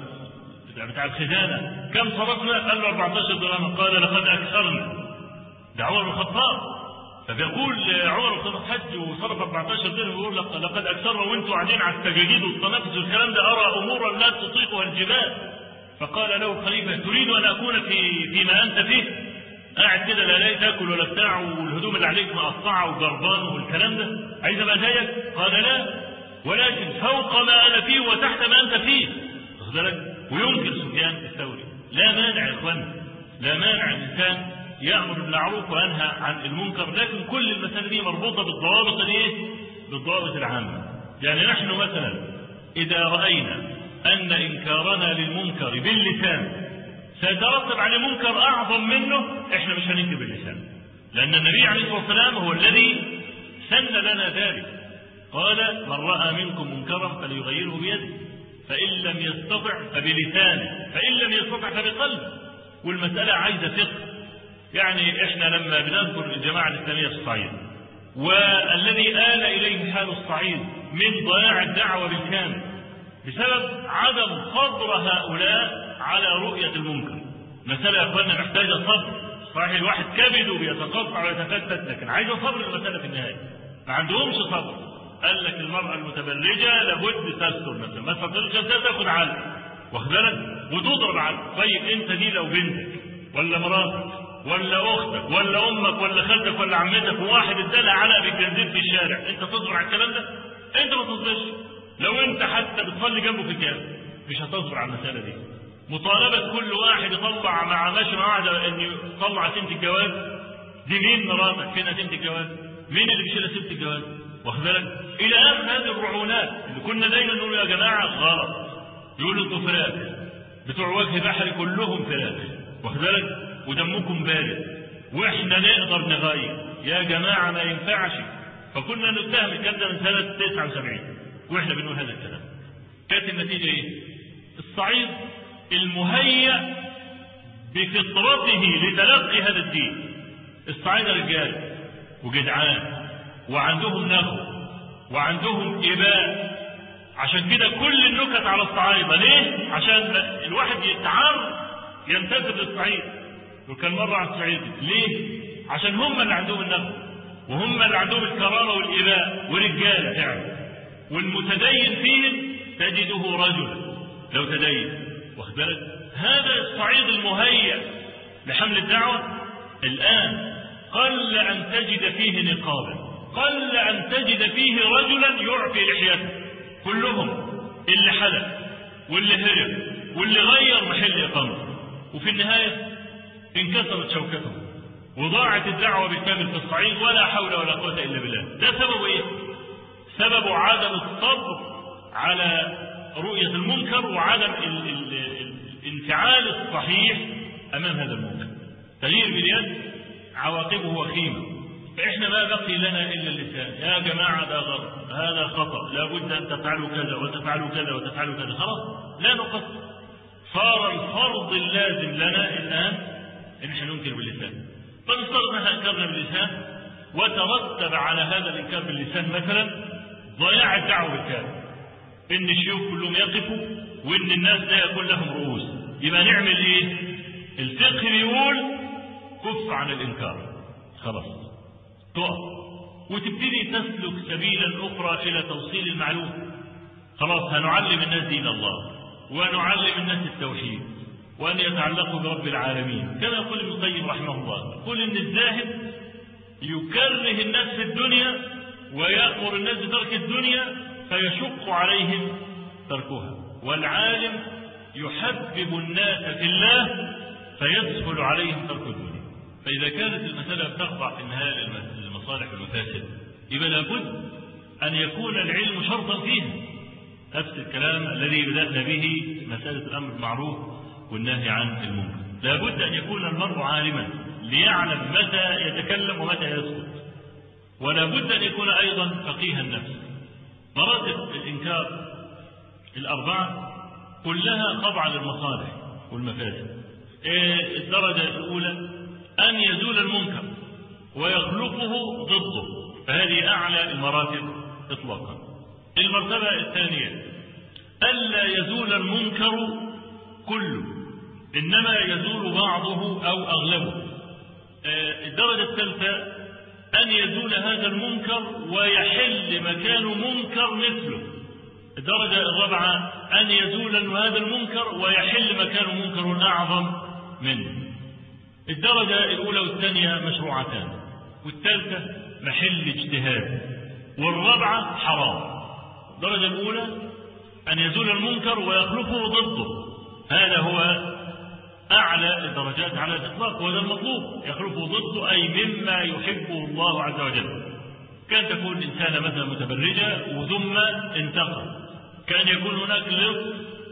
Speaker 1: بتاع الخزانة كم صرفنا؟ قال له 14 درهما، قال لقد أكثرنا، ده عمر بن الخطاب. فبيقول عمر بن الخطاب حج وصرف 14 درهم، يقول لقد أكثرنا وانتم قاعدين على التجاجيد والقنافس والكلام ده، أرى أمورا لا تطيقها الجبال. فقال له الخليفة تريد أن أكون فيما أنت فيه؟ قاعد كده لا تاكل ولا بتاع والهدوم اللي عليك مقطعه وجربان والكلام ده، عايز ابقى زيك؟ قال لا، ولكن فوق ما انا فيه وتحت ما انت فيه. واخد بالك؟ وينكر سفيان الثوري. لا مانع يا اخوانا، لا مانع الانسان يامر بالمعروف وينهى عن المنكر، لكن كل المسائل دي مربوطه بالضوابط بالضوابط العامه. يعني نحن مثلا اذا راينا ان انكارنا للمنكر باللسان سيترتب على منكر أعظم منه، إحنا مش هننكر باللسان، لأن النبي عليه الصلاة والسلام هو الذي سن لنا ذلك. قال من رأى منكم منكرا فليغيره بيده، فإن لم يستطع فبلسانه، فإن لم يستطع فبقلبه. والمسألة عايزة فقه. يعني إحنا لما بنذكر الجماعة الإسلامية في الصعيد والذي آل إليه حال الصعيد من ضياع الدعوة بالكامل بسبب عدم صبر هؤلاء على رؤية المنكر. مسألة يا أخوانا محتاجة صبر. صحيح الواحد كبده بيتقطع ويتفتت، لكن عايز صبر المسألة في النهاية. ما عندهمش صبر. قال لك المرأة المتبرجة لابد تستر مثلا، ما تسترش تاخد علق، واخد بالك؟ وتضرب علق. طيب أنت دي لو بنتك ولا مراتك ولا أختك ولا أمك ولا خالتك ولا عمتك وواحد ادالها علق بالجنزير في الشارع، أنت تصبر على الكلام ده؟ أنت ما تصبرش. لو أنت حتى بتصلي جنبه في الجامع مش هتصبر على المسألة دي. مطالبة كل واحد يطلع مع ماشي مع واحدة إن يطلع سمة الجواز، دي مين مراتك؟ فين سمة الجواز؟ مين اللي بيشيل سمة الجواز؟ واخد بالك؟ إلى آخر هذه الرعونات اللي كنا دايما نقول يا جماعة غلط. يقولوا انتوا فراخ بتوع وجه بحري كلهم فراخ، واخد بالك؟ ودمكم بارد واحنا نقدر نغير. يا جماعة ما ينفعش. فكنا نتهم الكلام ده من سنة 79 واحنا بنقول هذا الكلام. كانت النتيجة ايه؟ الصعيد المهيأ بفطرته لتلقي هذا الدين. الصعيد رجال وجدعان وعندهم نخوة وعندهم إباء. عشان كده كل النكت على الصعايدة ليه؟ عشان الواحد يتعر ينتسب للصعيد. وكان مرة على الصعيد ليه؟ عشان هم اللي عندهم النخوة وهم اللي عندهم الكرامة والإباء ورجال فعلا. والمتدين فيهم تجده رجلا لو تدين، واخد بالك؟ هذا الصعيد المهيأ لحمل الدعوة. الآن قل أن تجد فيه نقابا، قل أن تجد فيه رجلا يعفي لحيته. كلهم اللي حلق واللي هرب واللي غير محل إقامته، وفي النهاية انكسرت شوكتهم وضاعت الدعوة بالكامل في الصعيد ولا حول ولا قوة إلا بالله. ده سبب إيه؟ سبب عدم الصبر على رؤية المنكر وعدم الانفعال الصحيح أمام هذا المنكر. تغيير باليد عواقبه وخيمة. فإحنا ما بقي لنا إلا اللسان. يا جماعة ده غلط، هذا خطأ، لابد أن تفعلوا كذا وتفعلوا كذا وتفعلوا كذا. خلاص لا نقصر. صار الفرض اللازم لنا الآن إن احنا ننكر باللسان. طب افترض ان احنا انكرنا باللسان وترتب على هذا الانكار باللسان مثلا ضياع الدعوة بالكامل، ان الشيوخ كلهم يقفوا وان الناس لا يكون لهم رؤوس. يبقى نعمل ايه؟ الفقه بيقول كف عن الانكار. خلاص تقف وتبتدي تسلك سبيلا اخرى الى توصيل المعلومة. خلاص هنعلم الناس دين الله ونعلم الناس التوحيد وأن يتعلقوا برب العالمين. كما يقول ابن القيم رحمه الله، يقول إن الزاهد يكره الناس في الدنيا ويأمر الناس بترك الدنيا فيشق عليهم تركها، والعالم يحبب الناس في الله فيسهل عليهم ترك الدنيا. فإذا كانت المسألة بتخضع في النهاية للمصالح والمفاسد يبقى لابد أن يكون العلم شرطا فيها. نفس الكلام الذي بدأنا به مسألة الأمر بالمعروف والنهي عن المنكر. لابد أن يكون المرء عالما ليعلم متى يتكلم ومتى يسكت، ولا بد أن يكون أيضا فقيه النفس. مراتب الإنكار الأربعة كلها خاضعة للمصالح والمفاسد. الدرجة الأولى أن يزول المنكر ويخلقه ضده، فهذه أعلى المراتب إطلاقا. المرتبة الثانية ألا يزول المنكر كله، إنما يزول بعضه أو أغلبه. الدرجة الثالثة أن يزول هذا المنكر ويحل مكان منكر مثله. الدرجة الرابعة أن يزول هذا المنكر ويحل مكان منكر أعظم منه. الدرجة الأولى والثانية مشروعتان، والثالثة محل اجتهاد، والرابعة حرام. الدرجة الأولى أن يزول المنكر ويخلفه ضده، هذا هو أعلى الدرجات على الإطلاق وهذا المطلوب. يخلفه ضده أي مما يحبه الله عز وجل. كان تكون إنسانة مثلا متبرجة وثم انتقل، كان يكون هناك لص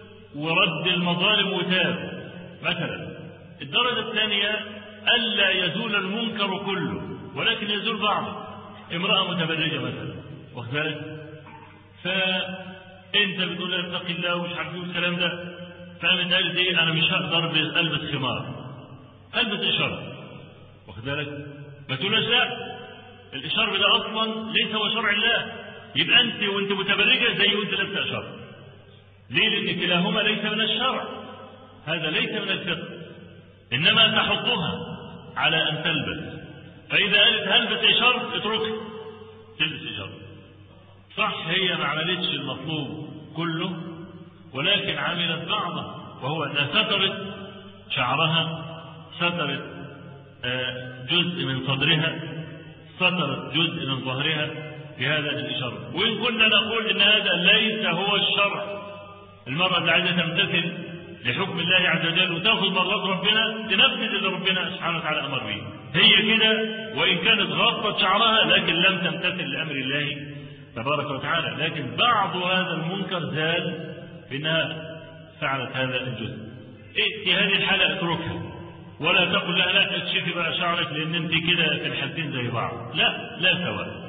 Speaker 1: ورد المظالم وتاب مثلا. الدرجة الثانية ألا يزول المنكر كله ولكن يزول بعضه. امرأة متبرجة مثلا واخد بالك، فأنت بتقول لها اتق الله ومش عارف ايه الكلام ده، فمن قالت ايه انا مش هقدر البس خمار، البس اشارب واخد بالك. ما تقولش لا الاشارب ده اصلا ليس هو شرع الله، يبقى انت وانت متبرجه زي وانت لابسه اشارب. ليه؟ لان كلاهما ليس من الشرع، هذا ليس من الفقه، انما تحضها على ان تلبس. فاذا قالت هلبس اشارب اتركي تلبس اشارب. صح هي ما عملتش المطلوب كله ولكن عملت بعضه، وهو أنها سترت شعرها، سترت جزء من صدرها، سترت جزء من ظهرها بهذا الإشارة. وإن كنا نقول إن هذا ليس هو الشرع المرأة اللي عايزة تمتثل لحكم الله عز وجل وتاخذ مرات ربنا تنفذ اللي ربنا سبحانه وتعالى أمر به. هي كده وإن كانت غطت شعرها لكن لم تمتثل لأمر الله تبارك وتعالى. لكن بعض هذا المنكر زال بأنها فعلت هذا الجزء. في هذه الحالة اتركها ولا تقل لها لا تكشفي بقى شعرك لأن أنت كده في الحالتين زي بعض. لا سواء.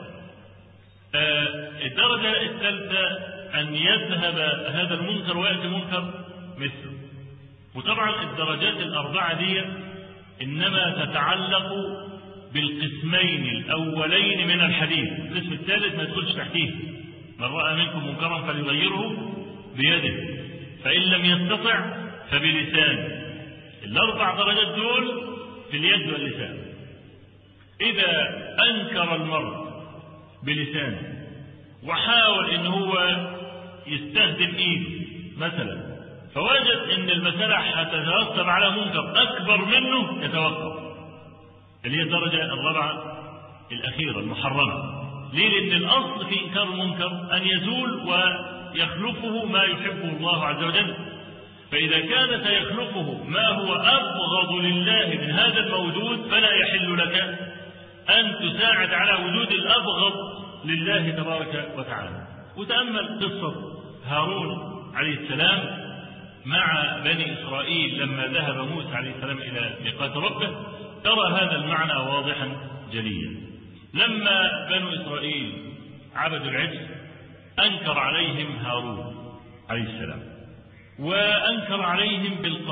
Speaker 1: الدرجة الثالثة أن يذهب هذا المنكر ويأتي منكر مثله. وطبعا الدرجات الأربعة دي إنما تتعلق بالقسمين الأولين من الحديث. القسم الثالث ما يدخلش تحتيه. من رأى منكم منكرا فليغيره بيده فإن لم يستطع فبلسانه. الأربع درجات دول في اليد واللسان. إذا أنكر المرء بلسانه وحاول إن هو يستخدم إيده مثلا فوجد إن المسألة هتترتب على منكر أكبر منه يتوقف. اللي هي الدرجة الرابعة الأخيرة المحرمة. ليه؟ لأن الأصل في إنكار المنكر أن يزول ويخلفه ما يحبه الله عز وجل. فإذا كان سيخلفه ما هو أبغض لله من هذا الموجود فلا يحل لك أن تساعد على وجود الأبغض لله تبارك وتعالى. وتأمل قصة هارون عليه السلام مع بني إسرائيل لما ذهب موسى عليه السلام إلى ميقات ربه ترى هذا المعنى واضحا جليا. لما بنو إسرائيل عبدوا العجل أنكر عليهم هارون عليه السلام وأنكر عليهم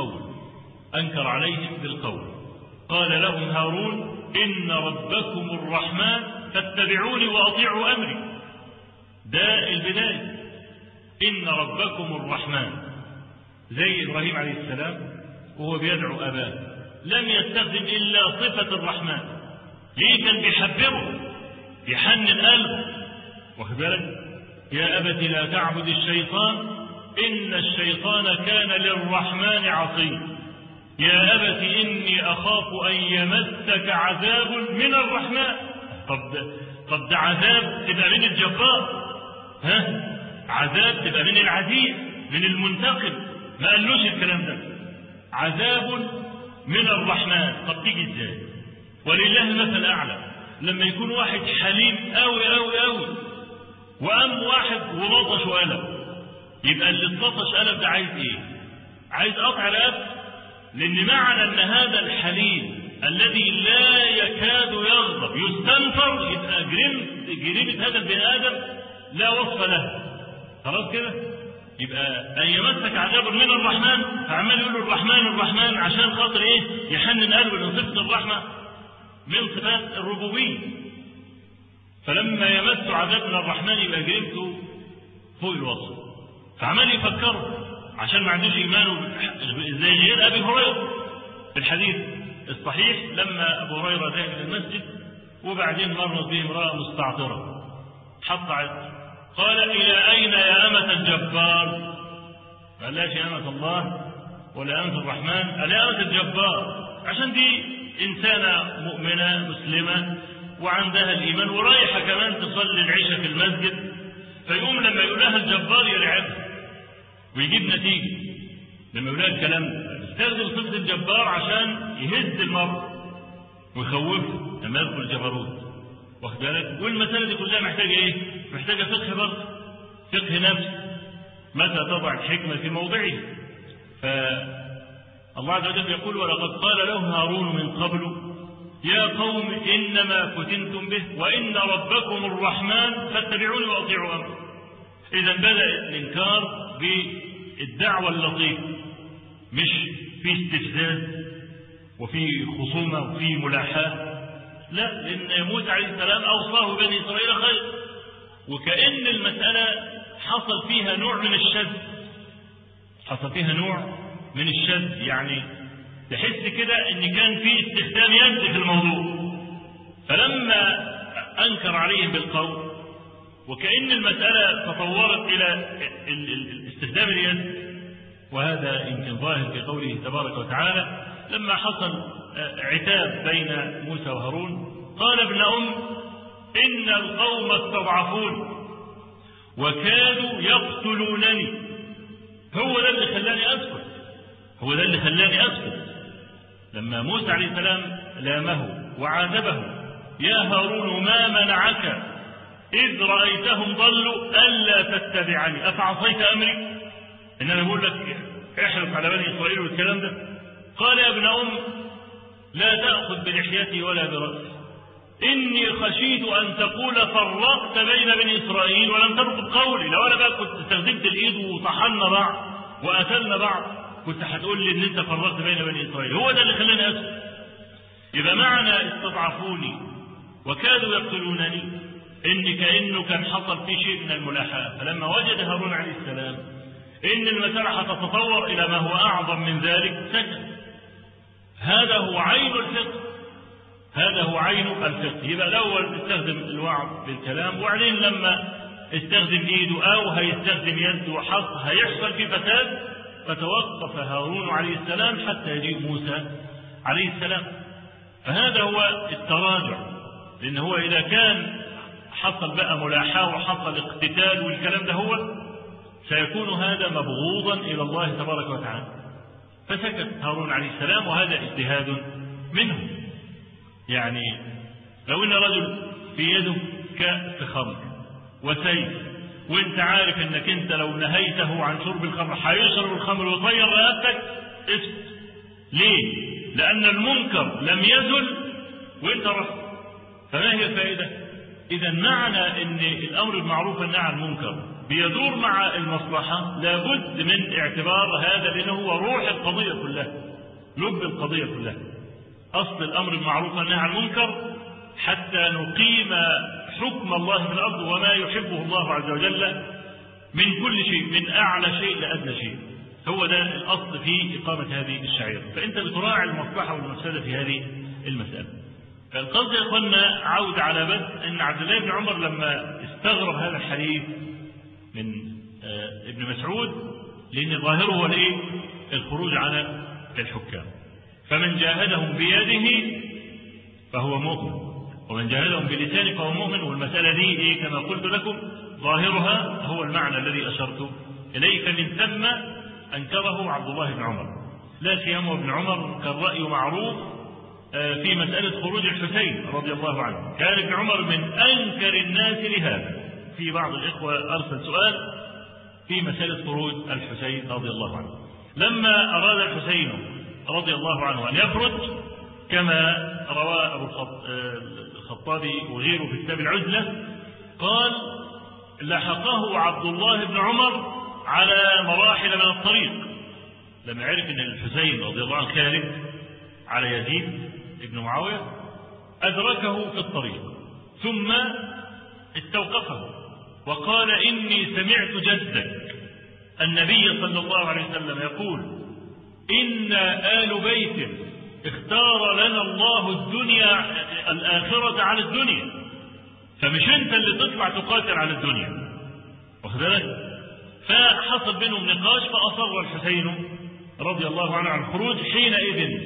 Speaker 1: بالقول. قال لهم هارون إن ربكم الرحمن فاتبعوني وأطيعوا أمري. ده البداية. إن ربكم الرحمن زي إبراهيم عليه السلام وهو بيدعو أباه لم يستخدم إلا صفة الرحمن. ليه؟ كان بيحببه يحنن قلبه. واخد بالك؟ يا أبت لا تعبد الشيطان إن الشيطان كان للرحمن عصيا. يا أبت إني أخاف أن يمسك عذاب من الرحمن. طب ده عذاب تبقى من الجبار. عذاب تبقى من العزيز من المنتقم. ما قالوش الكلام ده. عذاب من الرحمن. طب تيجي ازاي؟ ولله المثل الأعلى. لما يكون واحد حليم قوي قوي قوي وقام واحد ولطش وقلب يبقى اللي اتلطش قلب ده عايز ايه؟ عايز قطع رقبته. لأن معنى أن هذا الحليم الذي لا يكاد يغضب يستنفر يبقى جريمة هذا البني آدم لا وصف له. خلاص كده؟ يبقى أن يمسك عذاب من الرحمن فعمال يقول الرحمن عشان خاطر إيه؟ يحنن قلبه من صفة الرحمة من صفات الربوبية. فلما يمس عذاب من الرحمن يبقى جريمته فوق الوصف. فعمال يفكر عشان ما عندوش إيمان زي غير أبي هريرة في الحديث الصحيح لما أبو هريرة ذهب إلى المسجد وبعدين مرت به امرأة مستعطرة حط عطر قال إلى أين يا أمة الجبار؟ قال لا يا أمة الله ولا أمة الرحمن. قال يا أمة الجبار عشان دي إنسانة مؤمنة مسلمة وعندها الإيمان ورايحة كمان تصلي العشاء في المسجد. فيقوم لما يقول لها الجبار يرعبها ويجيب نتيجة. لما يقول لها الكلام ده يستخدم صفة الجبار عشان يهز المرء ويخوفه لما يدخل الجبروت. واخد بالك؟ والمسألة دي كلها محتاجة ايه؟ محتاجة فقه برضه. فقه نفس. متى تضع الحكمة في موضعه. فالله عز وجل يقول ولقد قال له هارون من قبل يا قوم إنما فتنتم به وإن ربكم الرحمن فاتبعوني وأطيعوا أمري. إذا بدأ الإنكار بالدعوة اللطيفة مش في استفزاز وفي خصومة وفي ملاحاة. لا، لأن موسى عليه السلام أوصاه بني إسرائيل خير وكأن المسألة حصل فيها نوع من الشد يعني تحس كده ان كان في استخدام يد في الموضوع. فلما انكر عليهم بالقول وكأن المسألة تطورت الى استخدام اليد. وهذا يمكن ظاهر في قوله تبارك وتعالى لما حصل عتاب بين موسى وهارون قال ابن إن القوم استضعفون وكادوا يقتلونني هو ده اللي خلاني أسكت لما موسى عليه السلام لامه وعاتبه: يا هارون ما منعك إذ رأيتهم ضلوا ألا تتبعني أفعصيت أمري؟ إن أنا بقول لك احرص على بني إسرائيل والكلام ده. قال: يا ابن أم لا تأخذ بلحيتي ولا برأسي، إني خشيت أن تقول فرقت بين بني إسرائيل ولم ترقب قولي. لو أنا بقى كنت استخدمت الإيد وطحنا بعض وقتلنا بعض كنت هتقول لي إن أنت فرقت بين بني إسرائيل. هو ده اللي خلاني أسكت. يبقى معنى استضعفوني وكادوا يقتلونني إن كأنه كان حصل في شيء من الملاحاة. فلما وجد هارون عليه السلام إن المسألة هتتطور إلى ما هو أعظم من ذلك سكت. هذا هو عين الفقه. يبقى الأول استخدم الوعظ بالكلام، وبعدين لما استخدم إيده أو هيستخدم يده وحص هيحصل في فساد، فتوقف هارون عليه السلام حتى يجيء موسى عليه السلام. فهذا هو التراجع، لأن هو إذا كان حصل بقى ملاحاة وحصل اقتتال والكلام ده هو سيكون هذا مبغوضا إلى الله تبارك وتعالى. فسكت هارون عليه السلام، وهذا اجتهاد منه. يعني لو ان رجل في يده كأس خمر وسيف، وانت عارف انك انت لو نهيته عن شرب الخمر هيشرب الخمر ويطير رقبتك، اسكت. ليه؟ لأن المنكر لم يزل وانت رحت. فما هي الفائدة؟ إذا معنى ان الأمر بالمعروف والنهي عن المنكر بيدور مع المصلحة لابد من اعتبار هذا، لأنه هو روح القضية كلها، لب القضية كلها. أصل الأمر بالمعروف والنهي عن المنكر حتى نقيم حكم الله في الأرض وما يحبه الله عز وجل من كل شيء، من أعلى شيء لأدنى شيء. هو ده الأصل في إقامة هذه الشعيرة. فأنت بتراعي المصلحة والمفسدة في هذه المسألة. فالقصد يا إخوانا عود على بس أن عبد الله بن عمر لما استغرب هذا الحديث من ابن مسعود، لأن ظاهره هو الخروج على الحكام. فمن جاهدهم بيده فهو مؤمن، ومن جاهدهم بلسانه فهو مؤمن. والمسألة دي كما قلت لكم ظاهرها هو المعنى الذي أشرت إليه. فمن ثم أنكره عبد الله بن عمر، لا سيما ابن عمر كان رأيه معروف في مسألة خروج الحسين رضي الله عنه. كان ابن عمر من أنكر الناس لهذا. في بعض الإخوة أرسل سؤال في مسألة خروج الحسين رضي الله عنه. لما أراد الحسين رضي الله عنه أن يخرج كما روى أبو الخطابي وغيره في كتاب العزلة، قال: لحقه عبد الله بن عمر على مراحل من الطريق. لما عرف أن الحسين رضي الله عنه خارج على يزيد ابن معاوية أدركه في الطريق ثم استوقفه وقال: إني سمعت جدك النبي صلى الله عليه وسلم يقول: إن آل بيت اختار لنا الله الدنيا الآخرة على الدنيا، فمش أنت اللي تطلع تقاتل على الدنيا. واخد بالك؟ فحصل بينهم نقاش، فأصر الحسين رضي الله عنه على الخروج. حينئذ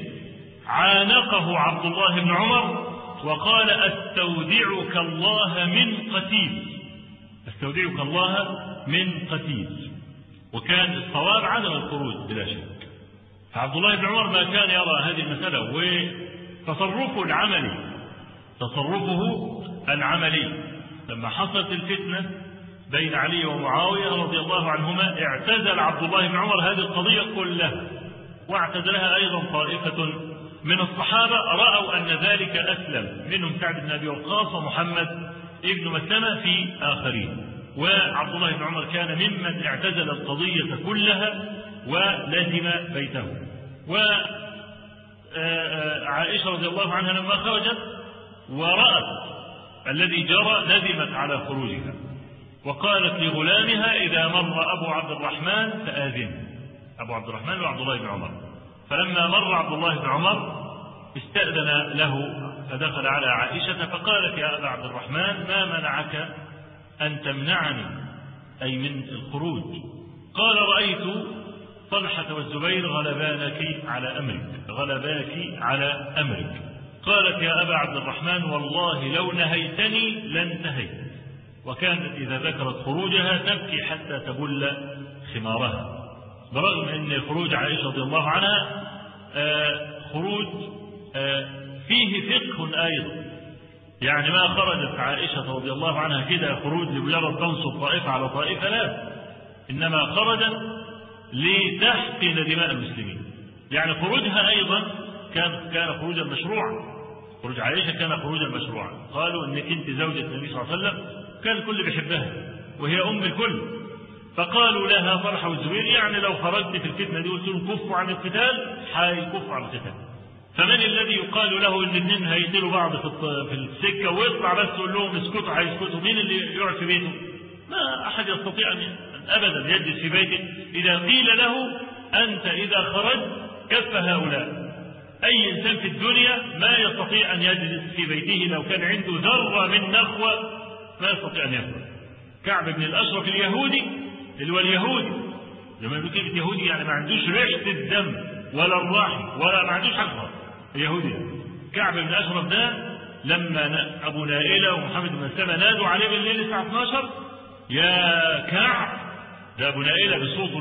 Speaker 1: عانقه عبد الله بن عمر وقال: أستودعك الله من قتيل، أستودعك الله من قتيل. وكان الصواب عدم الخروج بلا شك. فعبد الله بن عمر ما كان يرى هذه المسألة، وتصرفه العملي لما حصلت الفتنة بين علي ومعاوية رضي الله عنهما، اعتزل عبد الله بن عمر هذه القضية كلها، واعتزلها أيضا طائفة من الصحابة رأوا أن ذلك أسلم، منهم سعد بن أبي وقاص ومحمد ابن مسلمة في آخرين. وعبد الله بن عمر كان ممن اعتزل القضية كلها ولزم بيته. وعائشة رضي الله عنها لما خرجت ورأت الذي جرى ندمت على خروجها، وقالت لغلامها: إذا مر أبو عبد الرحمن فآذنه. أبو عبد الرحمن وعبد الله بن عمر. فلما مر عبد الله بن عمر استأذن له فدخل على عائشة فقالت: يا أبا عبد الرحمن ما منعك أن تمنعني أي من الخروج؟ قال: رأيت طلحة والزبير غلباك على أمرك. قالت: يا أبا عبد الرحمن والله لو نهيتني لانتهيت. وكانت إذا ذكرت خروجها تبكي حتى تبل خمارها. برغم أن خروج عائشة رضي الله عنها خروج فيه فقه أيضا، يعني ما خرجت عائشة رضي الله عنها كده خروج لمجرد تنصب طائفة على طائفة، لا، إنما خرجت لتحقن دماء المسلمين. يعني خروجها أيضا كان خروجا مشروعا، خروج عائشة كان خروجا مشروعا. قالوا إنك أنت زوجة النبي صلى الله عليه وسلم، كان الكل بيحبها وهي أم الكل، فقالوا لها طلحة والزبير يعني لو خرجت في الفتنة دي وقلت لهم كفوا عن القتال هيكفوا عن القتال. فمن الذي يقال له ان الاثنين هيقتلوا بعض في السكه ويطلع بس يقول لهم اسكتوا هيسكتوا؟ مين اللي يقعد في بيته؟ ما احد يستطيع ان ابدا يجلس في بيته اذا قيل له انت اذا خرجت كف هؤلاء. اي انسان في الدنيا ما يستطيع ان يجلس في بيته لو كان عنده ذره من نخوه، ما يستطيع ان يخرج. كعب بن الاشرف اليهودي اللي هو اليهودي، لما يقول كلمه يهودي يعني ما عندوش ريحه الدم ولا الراحي ولا ما عندوش حاجه، يهودي. كعب بن الاشرف ده لما ابو نائله ومحمد بن مسلمه نادوا عليه بالليل الساعه 12 يا كعب، ده ابو نائله بصوته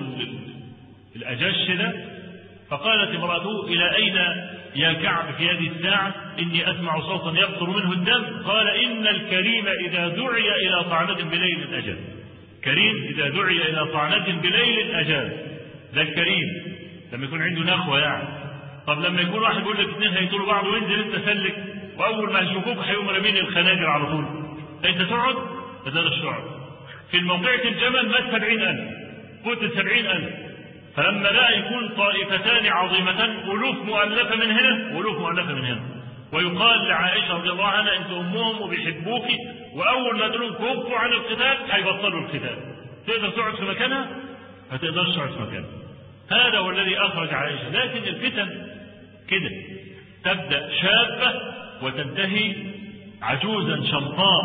Speaker 1: الاجش ده، فقالت امراته الى اين يا كعب في هذه الساعه؟ اني اسمع صوتا يقطر منه الدم. قال ان الكريم اذا دعي الى طعنه بليل اجاب. كريم اذا دعي الى طعنه بليل اجاب، ده الكريم لما يكون عنده نخوه يعني. طب لما يكون واحد يقول لك اثنين هيقتلوا بعض وينزل انت سلك، واول ما يشوفوك هيقوموا رامين الخناجر على طول، انت تقعد؟ ما تقدرش تقعد. في موقعة الجمل مات 70,000، قتل 70,000. فلما لا يكون طائفتان عظيمتان الوف مؤلفه من هنا والوف مؤلفه من هنا، ويقال لعائشه رضي الله عنها انت امهم وبيحبوك، واول ما تقولوا كفوا عن القتال هيبطلوا القتال. تقدر تقعد في مكانها؟ ما تقدرش تقعد في مكانها. هذا هو الذي اخرج عائشه. لكن الفتن كده تبدأ شابة وتنتهي عجوزا شمطاء،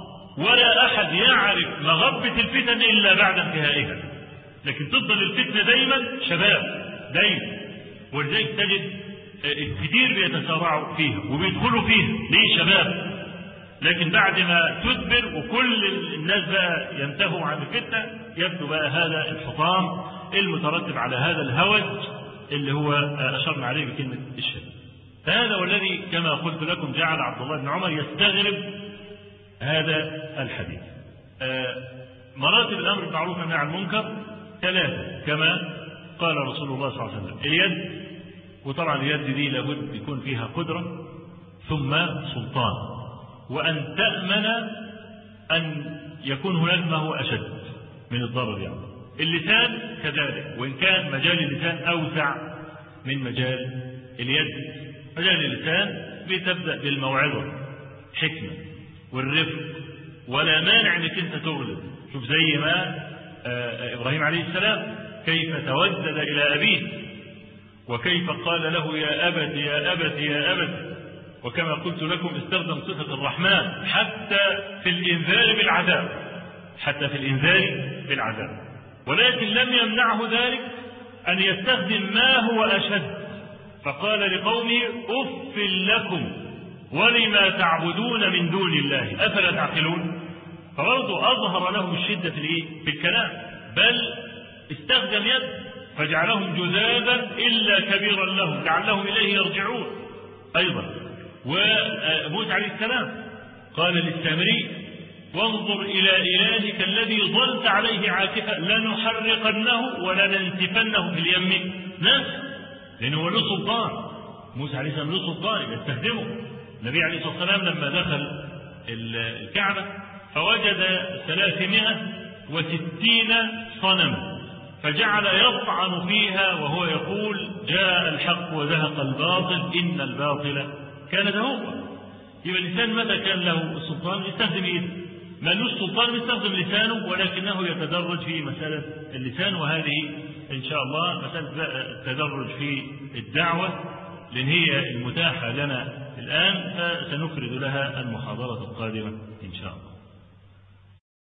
Speaker 1: ولا أحد يعرف مغبة الفتن إلا بعد انتهائها. لكن تفضل الفتنة دايما شباب دايما، ولذلك تجد الكثير بيتسارعوا فيها وبيدخلوا فيها ليه؟ شباب. لكن بعد ما تدبر وكل الناس بقى ينتهوا عن الفتنة، يبدو بقى هذا الحطام المترتب على هذا الهوج اللي هو أشرنا عليه بكلمة الشباب. فهذا والذي كما قلت لكم جعل عبد الله بن عمر يستغرب هذا الحديث. مراتب الأمر بالمعروف والنهي عن المنكر 3 كما قال رسول الله صلى الله عليه وسلم. اليد، وطبعا اليد دي لابد يكون فيها قدرة ثم سلطان، وأن تأمن أن يكون هناك ما هو أشد من الضرر يعني. اللسان كذلك، وإن كان مجال اللسان أوسع من مجال اليد. مجال اللسان بتبدأ بالموعظة، حكمة والرفق، ولا مانع انك انت تغلب. شوف زي ما ابراهيم عليه السلام كيف توسد الى ابيه، وكيف قال له يا ابت يا ابت يا ابت، وكما قلت لكم استخدم صفة الرحمن حتى في الانذار بالعذاب، حتى في الانذار بالعذاب. ولكن لم يمنعه ذلك ان يستخدم ما هو اشد، فقال لقومه اف لكم ولما تعبدون من دون الله افلا تعقلون. فبرضه اظهر لهم الشده في الكلام، بل استخدم يد فجعلهم جذابا الا كبيرا لهم لعلهم اليه يرجعون. ايضا وموسى عليه السلام قال للسامري وانظر الى الهك الذي ظلت عليه عاكفا لنحرقنه ولننسفنه في اليم نسف، لأنه له سلطان. موسى عليه السلام له سلطان يستخدمه. النبي عليه الصلاة والسلام لما دخل الكعبة فوجد 360 صنما، فجعل يطعن فيها وهو يقول جاء الحق وزهق الباطل إن الباطل كان زهوقا. يبقى الإنسان متى كان له السلطان يستخدم إيه؟ ما لوش سلطان يستخدم لسانه، ولكنه يتدرج في مسألة اللسان. وهذه إن شاء الله مسألة التدرج في الدعوة، لأن هي المتاحة لنا الآن، فسنفرد لها المحاضرة القادمة إن شاء الله.